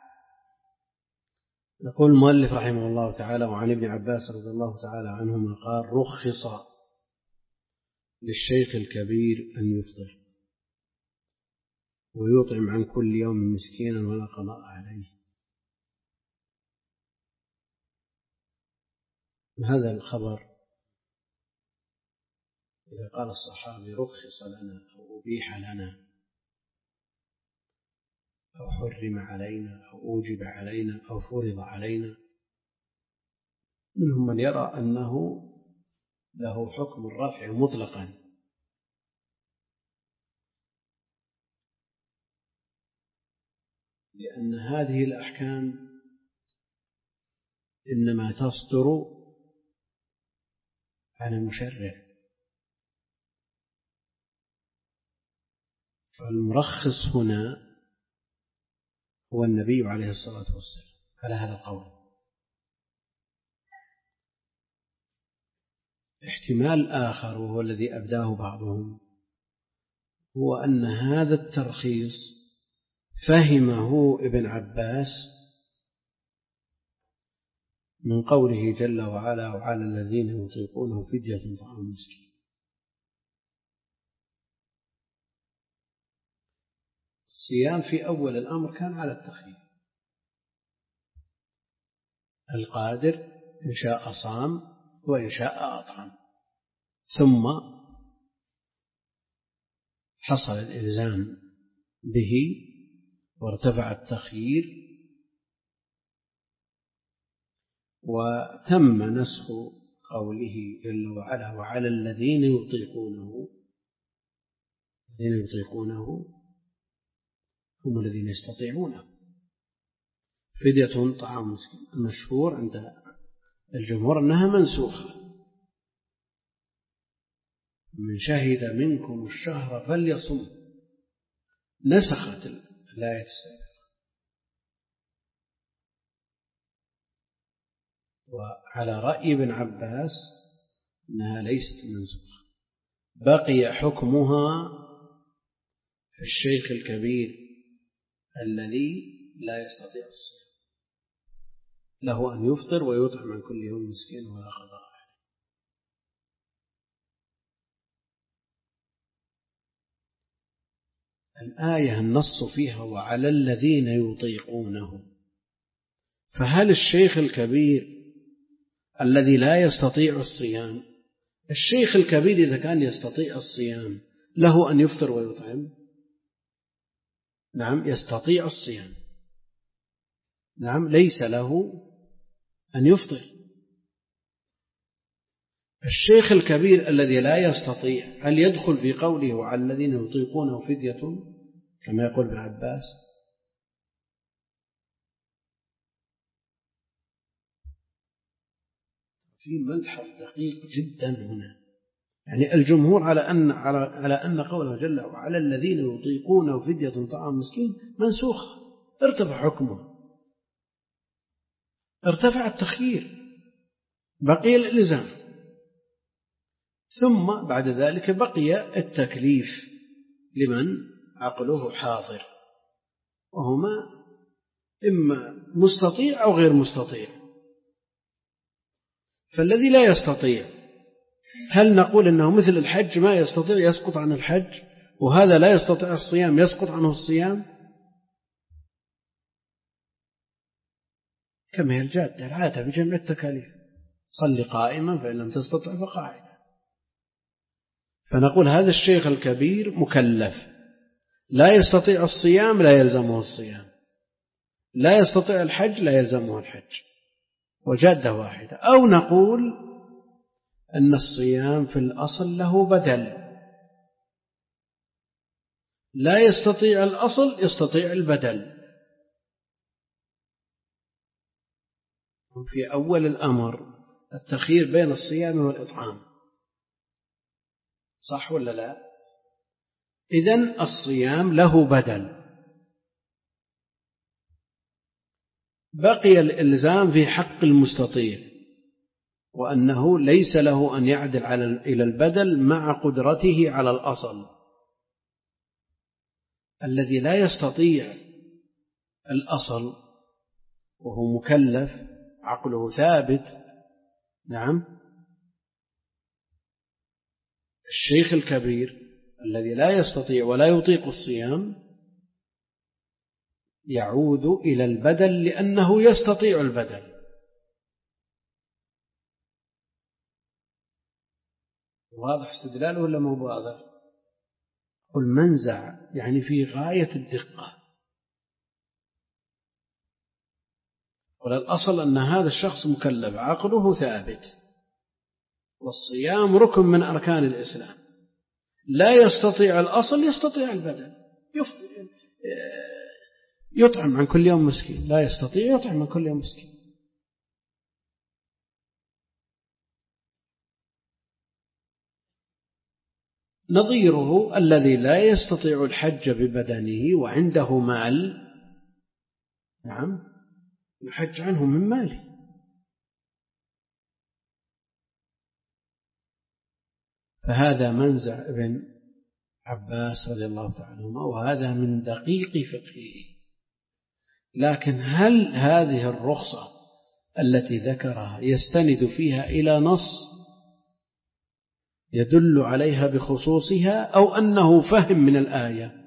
يقول المؤلف رحمه الله تعالى: وعن ابن عباس رضي الله تعالى عنهما قال: رخص للشيخ الكبير أن يفطر ويطعم عن كل يوم مسكينا ولا قضاء عليه. هذا الخبر إذا قال الصحابي رخص لنا أو أبيح لنا أو حرم علينا أو أوجب علينا أو فرض علينا، منهم من يرى أنه له حكم الرفع مطلقا، لأن هذه الأحكام إنما تصدر عن المشرع، فالمرخص هنا هو النبي عليه الصلاة والسلام على هذا القول. احتمال آخر وهو الذي أبداه بعضهم، هو أن هذا الترخيص فهمه ابن عباس من قوله جل وعلا وعلى الذين يطيقونه فدية طعام مسكين. الصيام في أول الأمر كان على التخيير، القادر إن شاء صام وإن شاء أطعم، ثم حصل الإلزام به وارتفع التخيير وتم نسخ قوله جل وعلا وعلى الذين يطيقونه، الذين يطيقونه هم الذين يستطيعونه فدية طعام مسكين. المشهور عند الجمهور أنها منسوخة، من شهد منكم الشهر فليصم، نسخت الآية السابقة. وعلى رأي ابن عباس أنها ليست منسوخة، بقي حكمها في الشيخ الكبير الذي لا يستطيع الصيام، له أن يفطر ويطعم عن كل يوم مسكين ولا قضاء. الآية النص فيها وعلى الذين يطيقونه، فهل الشيخ الكبير الذي لا يستطيع الصيام، الشيخ الكبير إذا كان يستطيع الصيام له أن يفطر ويطعم؟ نعم يستطيع الصيام، نعم ليس له أن يفطر. الشيخ الكبير الذي لا يستطيع هل يدخل في قوله وعلى الذين يطيقونه فدية كما يقول ابن عباس؟ في ملحظ دقيق جدا هنا، يعني الجمهور على أن على أن قوله جل وعلا الذين يطيقونه فدية طعام مسكين منسوخ، ارتفع حكمه، ارتفع التخيير، بقي الإلزام، ثم بعد ذلك بقي التكليف لمن عقله حاضر، وهما إما مستطيع أو غير مستطيع. فالذي لا يستطيع هل نقول أنه مثل الحج ما يستطيع يسقط عن الحج، وهذا لا يستطيع الصيام يسقط عنه الصيام؟ كما هي الجادة العادة بجمع التكاليف، صل قائما فإن لم تستطع فقاعدا. فنقول هذا الشيخ الكبير مكلف، لا يستطيع الصيام لا يلزمه الصيام، لا يستطيع الحج لا يلزمه الحج، وجادة واحدة. أو نقول أن الصيام في الأصل له بدل، لا يستطيع الأصل يستطيع البدل. في أول الأمر التخيير بين الصيام والإطعام، صح ولا لا؟ إذن الصيام له بدل، بقي الإلزام في حق المستطيع، وأنه ليس له أن يعدل على إلى البدل مع قدرته على الأصل. الذي لا يستطيع الأصل وهو مكلف عقله ثابت، نعم الشيخ الكبير الذي لا يستطيع ولا يطيق الصيام يعود إلى البدل لأنه يستطيع البدل. واضح استدلاله ولا مو واضح؟ والمنزع يعني في غاية الدقة. والأصل أن هذا الشخص مكلف عقله ثابت، والصيام ركن من أركان الإسلام، لا يستطيع الأصل يستطيع البدل، يطعم عن كل يوم مسكين، لا يستطيع يطعم عن كل يوم مسكين. نظيره الذي لا يستطيع الحج ببدنه وعنده مال، نعم يحج عنه من ماله. فهذا منزع ابن عباس رضي الله تعالى عنهما، وهذا من دقيق فقهه. لكن هل هذه الرخصة التي ذكرها يستند فيها إلى نص يدل عليها بخصوصها، أو أنه فهم من الآية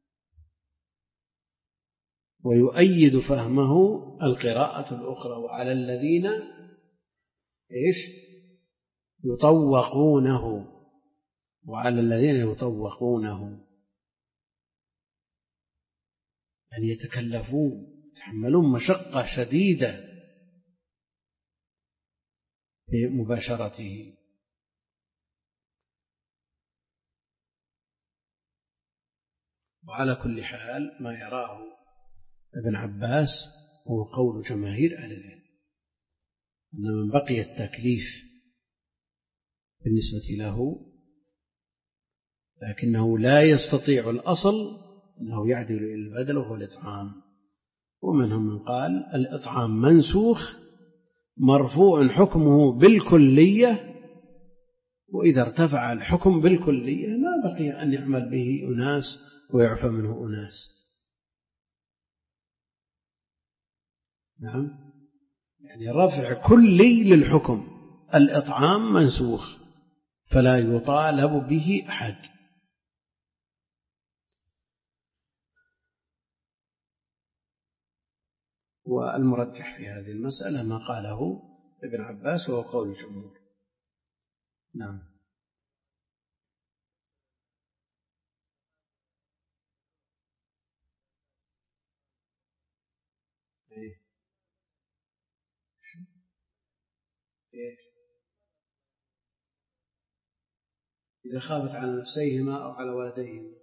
ويؤيد فهمه القراءة الأخرى وعلى الذين إيش يطوقونه وعلى الذين يطوقونه يعني يتكلفون يتحملون مشقة شديدة في مباشرته. وعلى كل حال ما يراه ابن عباس هو قول جماهير أهل العلم أن من بقي التكليف بالنسبة له لكنه لا يستطيع الأصل أنه يعدل إلى البدل وهو الإطعام. ومنهم من قال الإطعام منسوخ مرفوع حكمه بالكلية، وإذا ارتفع الحكم بالكلية لا بقي أن يعمل به أناس ويعفى منه أناس. نعم، يعني رفع كلي للحكم، الإطعام منسوخ فلا يطالب به أحد. والمرجح في هذه المسألة ما قاله ابن عباس وهو قول الجمهور. نعم. إيه؟ إيه؟ إذا خافت على نفسيهما أو على ولديهما.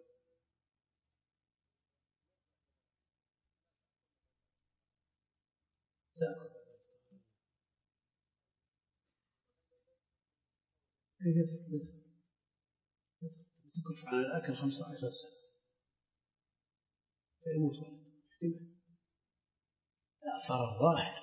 تكف عن الأكل خمسة عشر سنة فيموت ولد أثر الظاهر.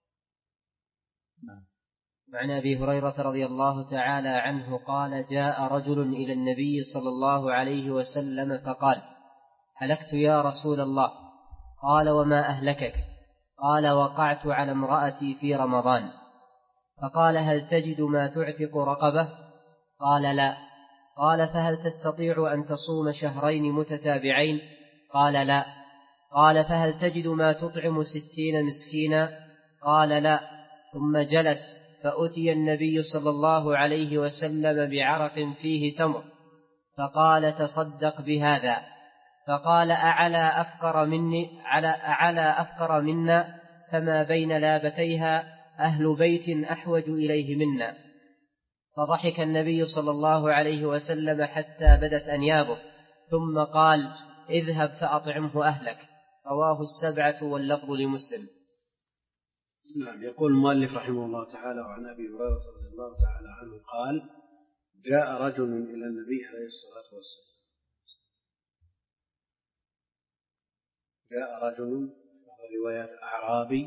نعم. وعن أبي هريرة رضي الله تعالى عنه قال جاء رجل إلى النبي صلى الله عليه وسلم فقال هلكت يا رسول الله. قال وما أهلكك؟ قال وقعت على امرأتي في رمضان. فقال هل تجد ما تعتق رقبة؟ قال لا. قال فهل تستطيع أن تصوم شهرين متتابعين؟ قال لا. قال فهل تجد ما تطعم ستين مسكينا؟ قال لا. ثم جلس فأتي النبي صلى الله عليه وسلم بعرق فيه تمر فقال تصدق بهذا. فقال أعلى أفقر مني على أعلى أفقر منا فما بين لابتيها أهل بيت أحوج إليه منا. فضحك النبي صلى الله عليه وسلم حتى بدت أنيابه ثم قال اذهب فأطعمه أهلك. رواه السبعة واللفظ لمسلم. نعم. يقول المؤلف رحمه الله تعالى وعن أبي هريرة رضي الله تعالى عنه قال جاء رجل إلى النبي عليه الصلاة والسلام. جاء رجل في روايات أعرابي،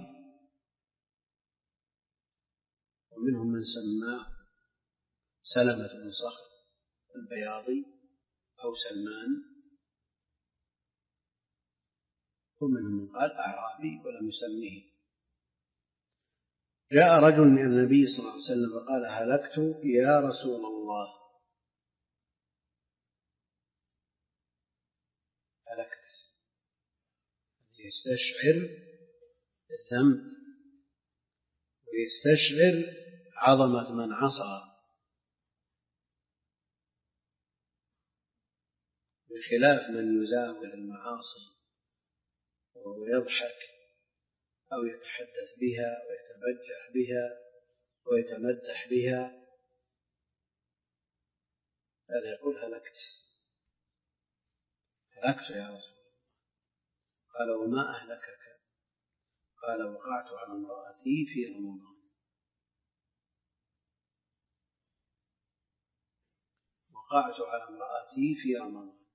ومنهم من سماه سلمة بن صخر البياضي أو سلمان، ومنهم من قال أعرابي ولم يسميه. جاء رجل من النبي صلى الله عليه وسلم وقال هلكت يا رسول الله. هلكت يستشعر الذنب ويستشعر عظمة من عصى، بخلاف من يزاول المعاصي ويضحك أو يتحدث بها ويتبجح بها ويتمدح بها. هذا يقول هلكت هلكت يا رسول الله. قال وما أهلكك؟ قال وقعت على امرأتي في رمضان. وقعت على امرأتي في رمضان.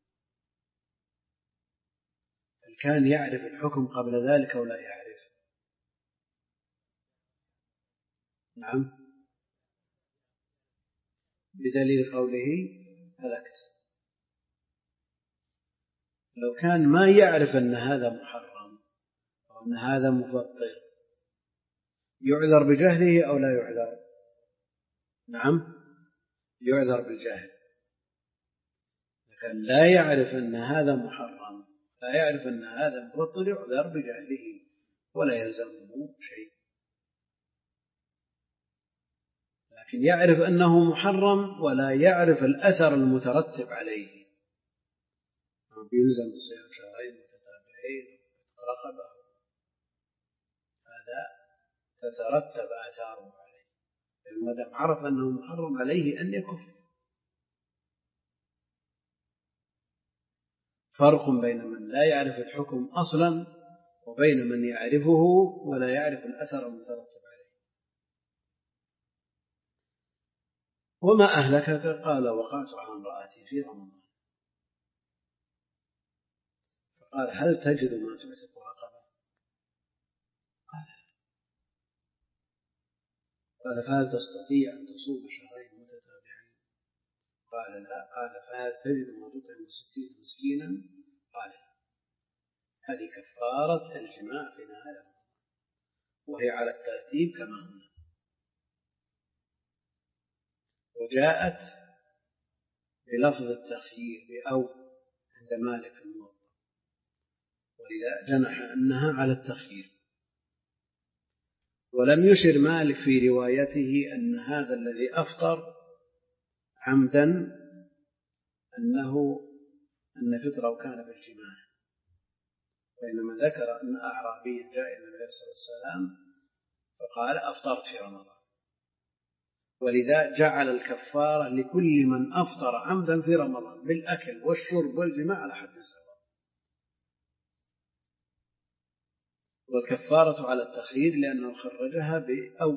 هل كان يعرف الحكم قبل ذلك أو لا يعرف؟ نعم. بدليل قوله هلكت. لو كان ما يعرف أن هذا محرم أو أن هذا مفطر يعذر بجهله أو لا يعذر؟ نعم يعذر بالجهل. لكن لا يعرف أن هذا محرم، لا يعرف أن هذا مفطر، يعذر بجهله ولا يلزمه شيء. لكن يعرف أنه محرم ولا يعرف الأثر المترتب عليه، يلزم بصيام شهرين متتابعين رقبة، هذا تترتب آثاره عليه. ما دام عرف أنه محرم عليه أن يكفر. فرق بين من لا يعرف الحكم أصلا وبين من يعرفه ولا يعرف الأثر المترتب عليه. وما أهلكك؟ قال وقعت على امرأتي في رمضان، فقال هل تجد ما تعتق رقبة؟ قال فهل تستطيع أن تصوم شهرين متتابعين؟ قال لا. قال فهل تجد ما تطعم ستين مسكينا؟ قال لا. هذه كفارة الجماع في نهار رمضان، وهي على الترتيب كما هنا. وجاءت بلفظ التخيير بأو عند مالك في الموطأ، ولذا جنح أنها على التخيير. ولم يشر مالك في روايته أن هذا الذي أفطر عمدا أنه أن فطره كان بالجماع، وإنما ذكر أن أعرابي جاء إلى النبي صلى الله عليه وسلم فقال أفطرت في رمضان، ولذا جعل الكفارة لكل من أفطر عمدا في رمضان بالأكل والشرب والجماع على حد سواء. والكفارة على التخيير لأنه خرجها بأو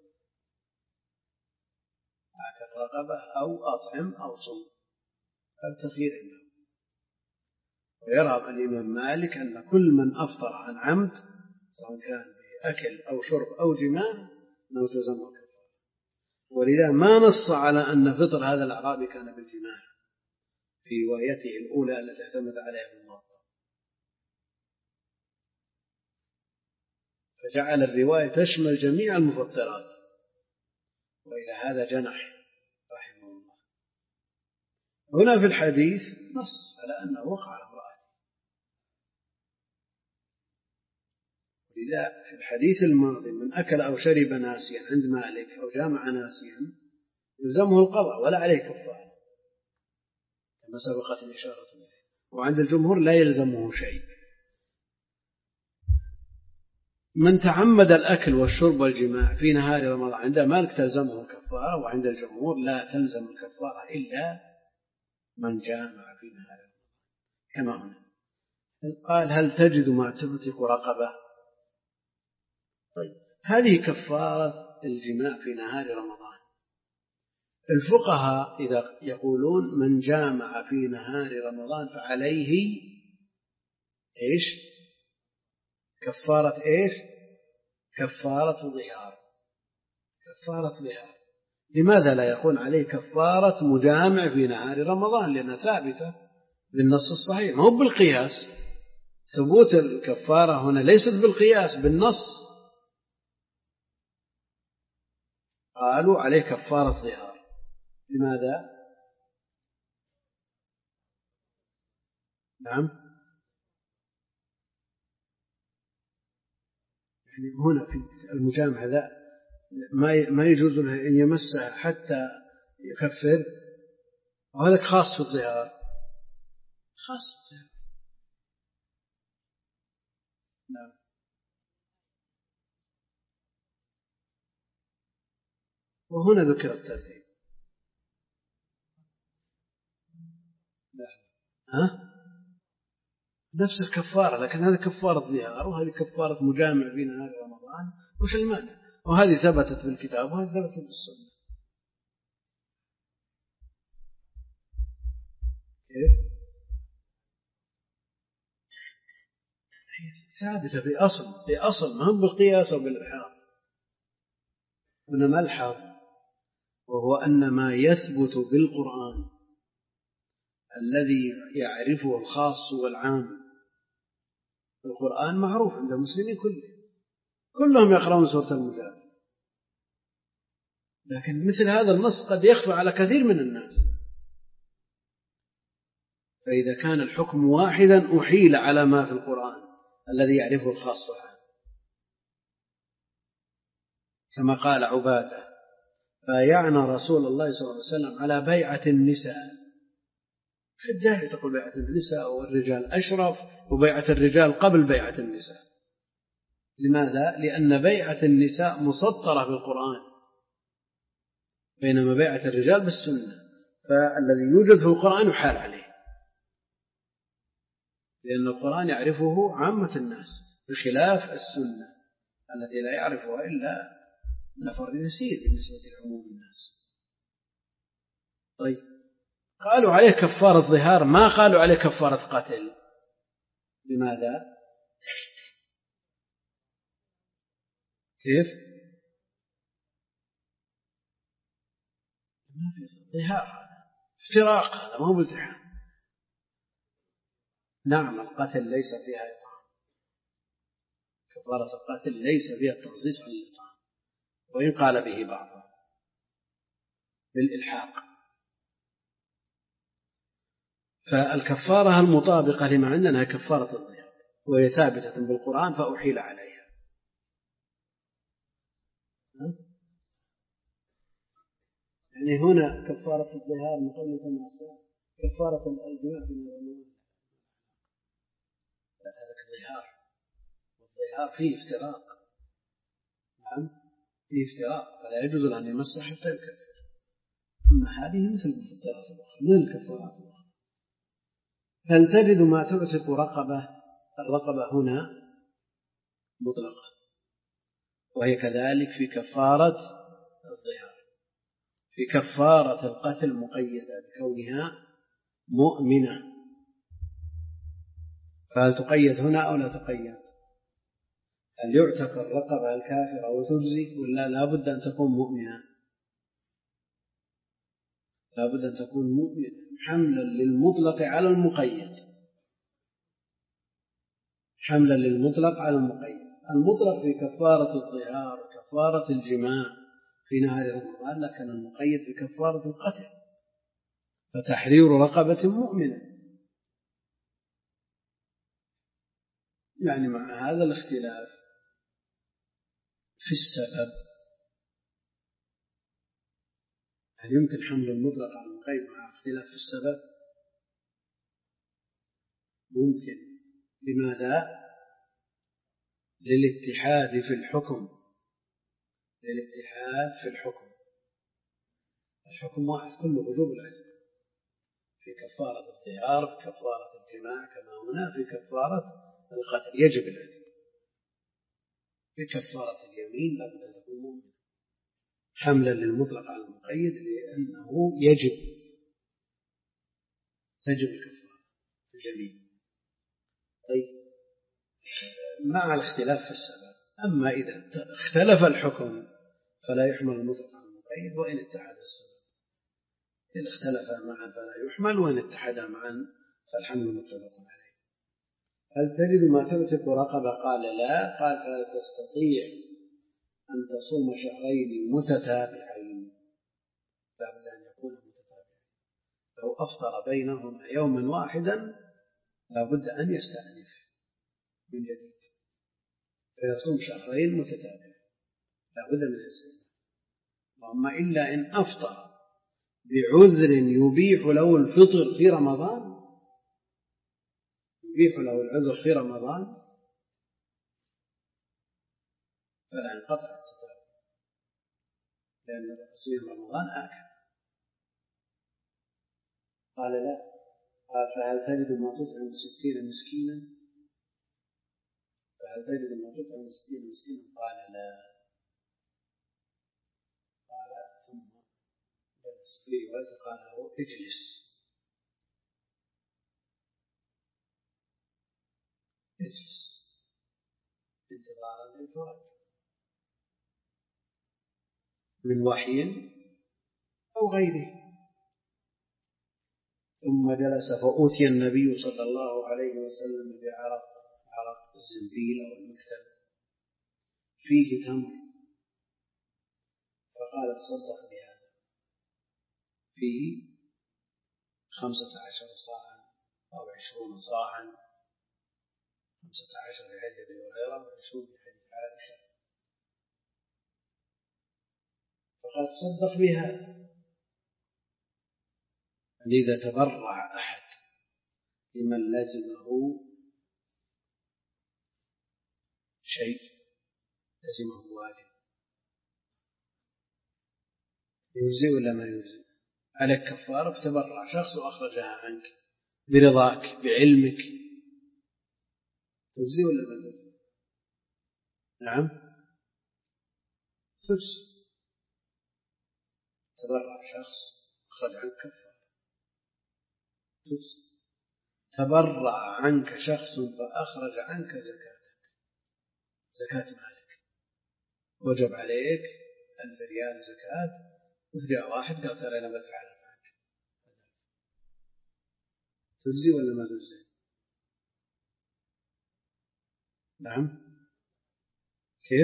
أعتق رقبة أو أطعم أو صم، التخيير عنده. ويرى الإمام مالك أن كل من أفطر عن عمد سواء كان بأكل أو شرب أو جماع أنه تلزمه الكفارة، ولذا ما نص على أن فطر هذا الأعرابي كان بالجماع في روايته الأولى التي اعتمد عليها ابن الموطأ، فجعل الرواية تشمل جميع المفطرات، وإلى هذا جنح رحمه الله. هنا في الحديث نص على أنه وقع على امرأته، ولذا في الحديث الماضي من أكل أو شرب ناسيا عند مالك أو جامع ناسيا يلزمه القضاء ولا عليه كفارة كما سبقت الإشارة إليه، وعند الجمهور لا يلزمه شيء. من تعمد الأكل والشرب والجماع في نهار رمضان عند مالك تلزمه الكفارة، وعند الجمهور لا تلزم الكفارة إلا من جامع في نهار رمضان كما هنا. قال هل تجد ما تعتق رقبة؟ طيب هذه كفارة الجماع في نهار رمضان. الفقهاء إذا يقولون من جامع في نهار رمضان فعليه إيش؟ كفارة إيش؟ كفارة ظهار. كفارة ظهار. لماذا لا يكون عليه كفارة مجامع في نهار رمضان؟ لأنها ثابتة بالنص الصحيح، ما هو بالقياس. ثبوت الكفارة هنا ليست بالقياس، بالنص. قالوا عليه كفارة ظهار. لماذا؟ نعم، يعني هنا في المجامع ذا ما يجوز له أن يمسها حتى يكفر، وهذا خاص في الظهار، خاص في الظهار. نعم. وهنا ذكر الترتيب. ها؟ نفس الكفارة، لكن هذه كفارة ظهار وهذه كفارة مجامع في نهار رمضان، وش المانع؟ وهذه ثبتت بالكتاب وهذه ثبتت بالسنة. كيف؟ ثابتة بأصل بأصل ما هم بالقياس أو بالإلحاق. هنا ملحظ، وهو أن ما يثبت بالقرآن الذي يعرفه الخاص والعام. القرآن معروف عند المسلمين كلهم كلهم يقرؤون سورة المجادلة، لكن مثل هذا النص قد يخفى على كثير من الناس، فإذا كان الحكم واحدا أحيل على ما في القرآن الذي يعرفه الخاص والعام، كما قال عبادة: بايعنا رسول الله صلى الله عليه وسلم على بيعة النساء. في الداعي تقول بيعة النساء والرجال أشرف، وبيعة الرجال قبل بيعة النساء. لماذا؟ لأن بيعة النساء مسطرة بالقرآن، بينما بيعة الرجال بالسنة، فالذي يوجد في القرآن يحال عليه، لأن القرآن يعرفه عامة الناس بخلاف السنة التي لا يعرفها إلا نفر يسير بالنسبة لعموم الناس. طيب، قالوا عليه كفارة ظهار، ما قالوا عليه كفارة قتل. لماذا؟ كيف؟ ما في ظهار، هذا افتراق، هذا ما هو التحام. نعم، القتل ليس فيها إطعام، كفارة القتل ليس فيها التنصيص على الإطعام، وإن قال به بعضهم بالإلحاق. فالكفارة المطابقة لما عندنا كفارة الظهار، وهي ثابتة بالقرآن فأحيل عليها. يعني هنا كفارة الظهار من قبل ثمان سنين، كفارة الجماع في الرمضان، هذا كظهار، والظهار فيه افتراق. نعم، فيه افتراق، فلا يجوز أن يمس حتى يكفر. أما هذه مثل المفطرات الأخرى من الكفارات الأخرى. هل تجد ما تعتق رقبة؟ الرقبة هنا مطلقة، وهي كذلك في كفارة الظهار. في كفارة القتل مقيدة بكونها مؤمنة، فهل تقيد هنا أو لا تقيد؟ هل يعتق الرقبة الكافرة وتجزي، ولا لا بد أن تكون مؤمنة؟ لا بد أن تكون مؤمنة، حملا للمطلق على المقيد، حملا للمطلق على المقيد. المطلق في كفارة الظهار كفارة الجماع في نهار رمضان، لكن المقيد في كفارة القتل، فتحرير رقبة مؤمنة. يعني مع هذا الاختلاف في السبب، هل يمكن حمل المطلق على المقيد مع اختلاف في السبب؟ ممكن. لماذا؟ للاتحاد في الحكم، للاتحاد في الحكم. الحكم واحد كله وجوب العتق، في كفارة الظهار، في كفارة الجماع، كما هنا في كفارة القتل يجب العتق. في كفارة اليمين لا بد أن تكون مؤمنة، حملا للمطلق على المقيد، لأنه يجب تجب الكفارة في الجميع. طيب، مع الاختلاف في السبب. أما إذا اختلف الحكم فلا يحمل المطلق على المقيد وإن اتحد السبب. إذا اختلف معا فلا يحمل، وإن اتحد معا فالحمل متفق عليه. هل تجد ما تعتق رقبة؟ قال لا. قال فلا تستطيع أن تصوم شهرين متتابعين، لا بد أن يكون متتابعين. لو أفطر بينهما يوما واحدا لا بد أن يستأنف من جديد، فيصوم شهرين متتابعين لا بد من الزيادة. اللهم إلا إن أفطر بعذر يبيح له الفطر في رمضان، يبيح له العذر في رمضان، فلا ينقطع التتابع، لأن صيام رمضان آكل. قال لا. قال فهل تجد ما تطعم ستين مسكينا؟ فهل تجد ما تطعم ستين مسكينا؟ قال لا. قال ثم جلس. في رواية قال له اجلس اجلس انتظارا للفرج من وحي أو غيره. ثم جلس فأوتي النبي صلى الله عليه وسلم بعرق عرق الزنبيل أو المكتل فيه تمر، فقال تصدق بهذا، فيه خمسة عشر صاعا أو عشرون صاعا، خمسة عشر في حديث أبي هريرة وعشرون في حديث عائشة، فقال تصدق بهذا. إذا تبرع أحد لمن لزمه شيء، لزمه واجب، يجزي ولا ما يجزي؟ عليك كفارة، فتبرع شخص وأخرجها عنك برضاك بعلمك، تجزي ولا ما تجزي؟ نعم تجزي. تبرع شخص أخرج عنك كفارة تجزي. تبرع عنك شخص فأخرج عنك زكاتك، زكاة مالك، وجب عليك ألف ريال زكاة، وجاء واحد قال ترى أنا بدفع عنك، تجزي ولا ما تجزي؟ نعم كيف؟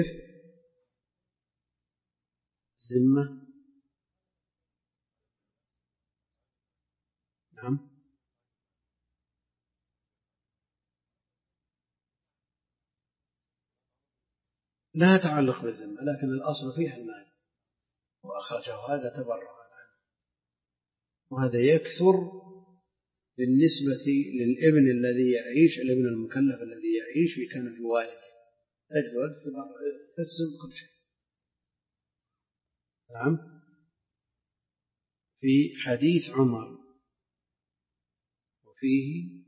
ذمة، نعم لا تعلق بالذمة، لكن الأصل فيها المال، وأخرجه هذا تبرع عنه. وهذا يكثر بالنسبة للابن الذي يعيش، الابن المكلف الذي يعيش في كنف والده، تجد تجزم كل شيء. نعم في حديث عمر وفيه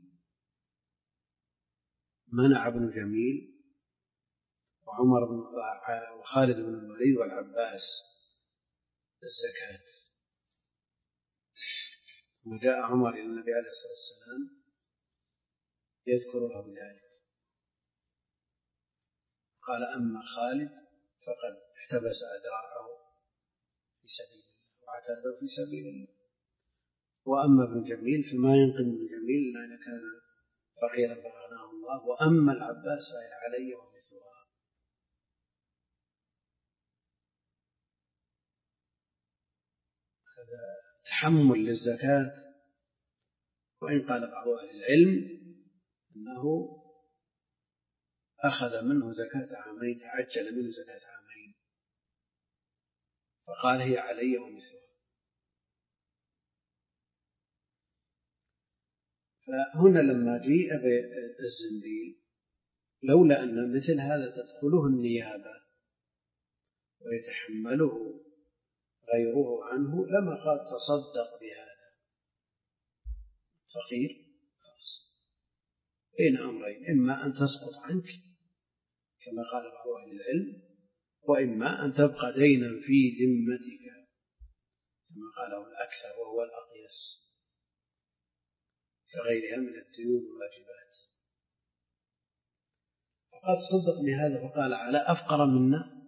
منع ابن جميل وعمر بن وخالد بن الوليد والعباس الزكاة، وجاء عمر إلى النبي عليه الصلاة والسلام يذكر له ذلك، قال أما خالد فقد احتبس أدراعه في سبيل الله واعتاده في سبيل الله، وأما ابن جميل فما ينقم ابن جميل لأن كان فقيرا فأغناه الله، وأما العباس فهي علي ومثلها. هذا تحمل للزكاة، وإن قال بعض أهل العلم أنه أخذ منه زكاة عامين، تعجل منه زكاة عامين، فقال هي علي ومثلها. فهنا لما جيء بالزنبيل، لولا أن مثل هذا تدخله النيابة ويتحمله غيره عنه لما قال تصدق بهذا، فقير خلاص بين أمرين، إما أن تسقط عنك كما قال بعض أهل العلم، وإما أن تبقى دينا في ذمتك كما قاله الأكثر وهو الأقيس، كغيرها من الديون والواجبات. فقد صدق بهذا فقال على أفقر منا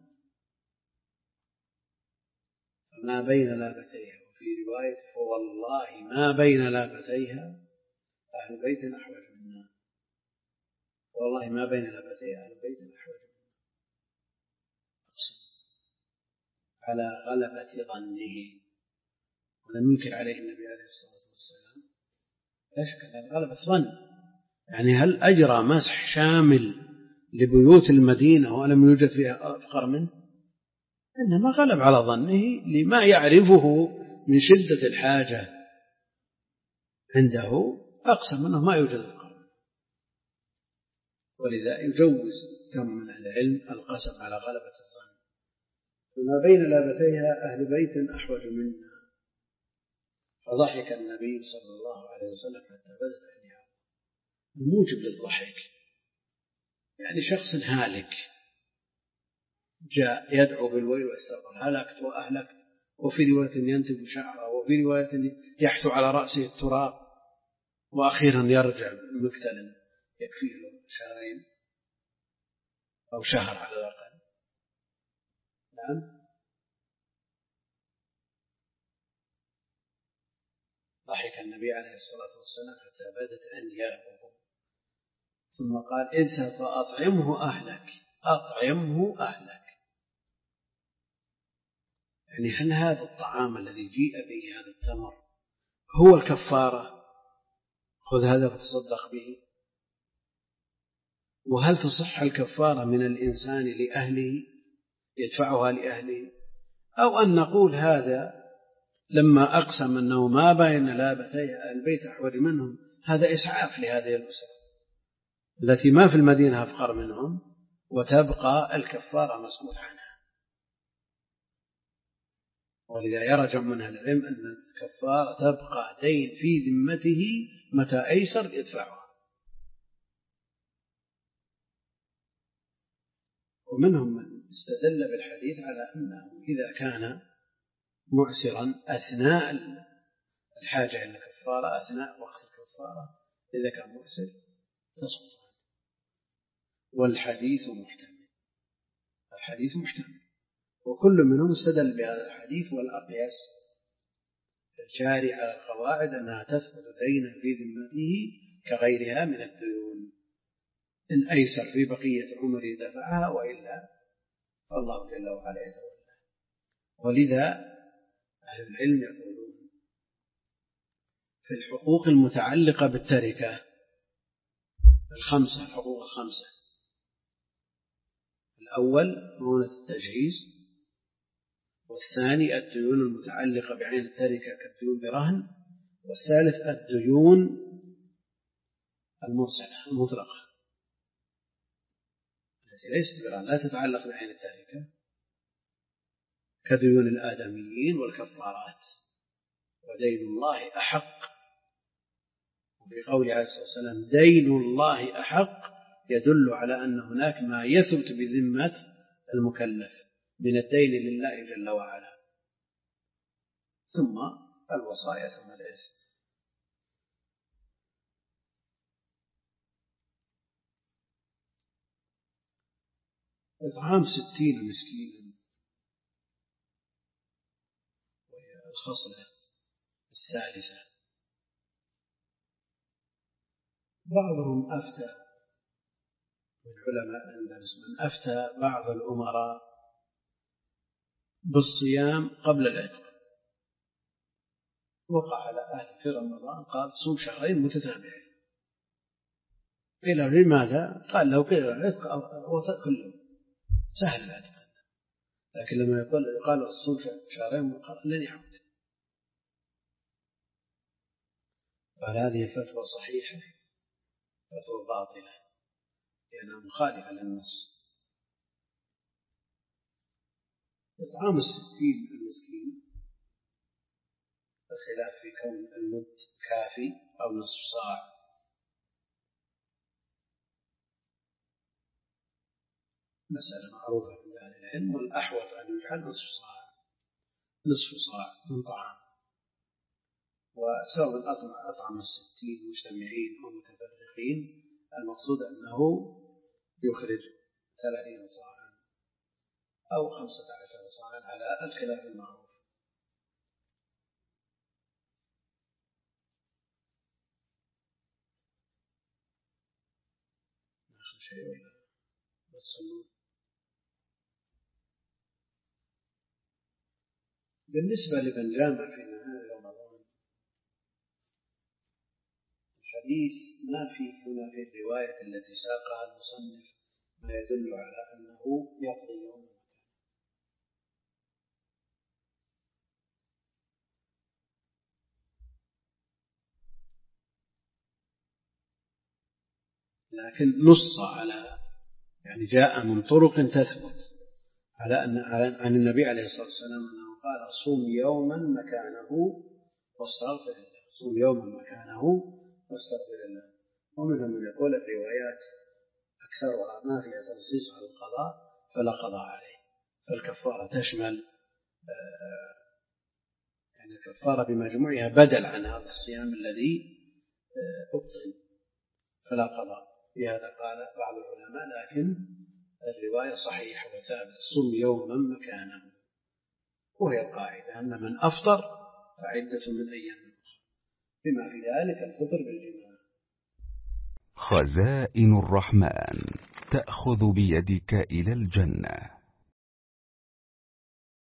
فما بين لابتيها، وفي رواية فوالله ما بين لابتيها أهل بيت أحوج منا، والله ما بين لابتيها أهل بيت أحوج منا، على غلبة ظنه. ولم ينكر عليه النبي عليه الصلاة والسلام، لا شك أن غلبة ظن، يعني هل أجرى مسح شامل لبيوت المدينة ولم يوجد فيها أفقر منه؟ إنما غلب على ظنه لما يعرفه من شدة الحاجة عنده، أقسم أنه ما يوجد أفقر منه. ولذا يجوز كم من العلم القسم على غلبة الظن. فما بين لابتيها أهل بيت أحوج منا، فضحك النبي صلى الله عليه وسلم حتى بدت عينيه. الموجب للضحك يعني شخص هالك جاء يدعو بالويل والثبر، هلكت وأهلكت، وفي رواية ينتف شعره، وفي رواية يحث على رأسه التراب، وأخيرا يرجع مكتلا يكفيه شهرين أو شهر على الأقل. نعم ضحك النبي عليه الصلاة والسلام حتى بدت أنيابه، ثم قال اذهب فأطعمه أهلك، أطعمه أهلك. يعني هل هذا الطعام الذي جيء به هذا التمر هو الكفارة؟ خذ هذا فتصدق به. وهل تصح الكفارة من الإنسان لأهله يدفعها لأهله، أو أن نقول هذا لما أقسم أنه ما بين لابتي البيت أحوج منهم، هذا إسعاف لهذه الأسرة التي ما في المدينة أفقر منهم، وتبقى الكفارة مسكوت عنها. ولذا يرجع من العلم أن الكفارة تبقى دين في ذمته متى أيسر يدفعها. ومنهم من استدل بالحديث على أنه إذا كان معسرا أثناء الحاجة إلى الكفارة، أثناء وقت الكفارة إذا كان معسر تسقط. والحديث محتمل، الحديث محتمل، وكل منهم استدل بهذا الحديث والأقياس الجاري على القواعد أنها تثبت دينا في ذمته كغيرها من الديون، إن أيسر في بقية عمره دفعها، وإلا فالله جل وعلا يتولى. ولذا أهل العلم يقولون في الحقوق المتعلقة بالتركة الخمسة، الحقوق الخمسة: الأول مؤونة التجهيز، والثاني الديون المتعلقة بعين التركة كالديون برهن، والثالث الديون المرسلة المطلقة التي ليست برهن لا تتعلق بعين التركة كديون الآدميين والكفارات. ودين الله أحق، وفي قوله عليه الصلاة والسلام دين الله أحق يدل على أن هناك ما يثبت بذمة المكلف من الدين لله جل وعلا، ثم الوصايا، ثم الإرث. إطعام ستين مسكينا، وهي الخصلة الثالثة. بعضهم أفتى من علماء الأندلس من أفتى بعض الأمراء بالصيام قبل العتق، وقع على أهل في رمضان قال صوم شهرين متتابعين. قيل لماذا؟ قال لو قيل العتق كل يوم سهل العتق، لكن لما يقول يقال الصوم شهرين لن يعود. فهذه الفتوى صحيحة فتوى باطلة لأنها مخالفة للنص. إطعام الستين المسكين الخلاف في كون المد كافي أو نصف صاع. مسألة معروفة عند أهل العلم، والأحوط أن يجعل نصف صاع، نصف صاع من طعام. وسواء أطعم الستين مجتمعين أو متفرقين، المقصود أنه يخرج ثلاثين صاعا أو خمسة عشر صاعا على الخلاف المعروف. آخر شيء ولا بتصلون؟ بالنسبة لمن جامع في نهار رمضان، الحديث ما في هنا في الرواية التي ساقها المصنف ما يدل على أنه يقضي يوم مكان. لكن نص على، يعني جاء من طرق تثبت على أن عن النبي عليه الصلاة والسلام أنه قال صوم يوما مكانه واستغفر الله، صوم يوما مكانه واستغفر الله. ومنهم من يقول الروايات أكثرها ما فيها تنصيص على القضاء فلا قضاء عليه، فالكفارة تشمل يعني الكفارة بمجموعها بدل عن هذا الصيام الذي أبطل، فلا قضاء. بهذا قال بعض العلماء، لكن الرواية صحيحة وثابت صوم يوما مكانه، وهي القاعدة أن من أفطر فعدة من أيام أخرى. بما في ذلك الفطر بالجماع. خزائن الرحمن تأخذ بيدك إلى الجنة.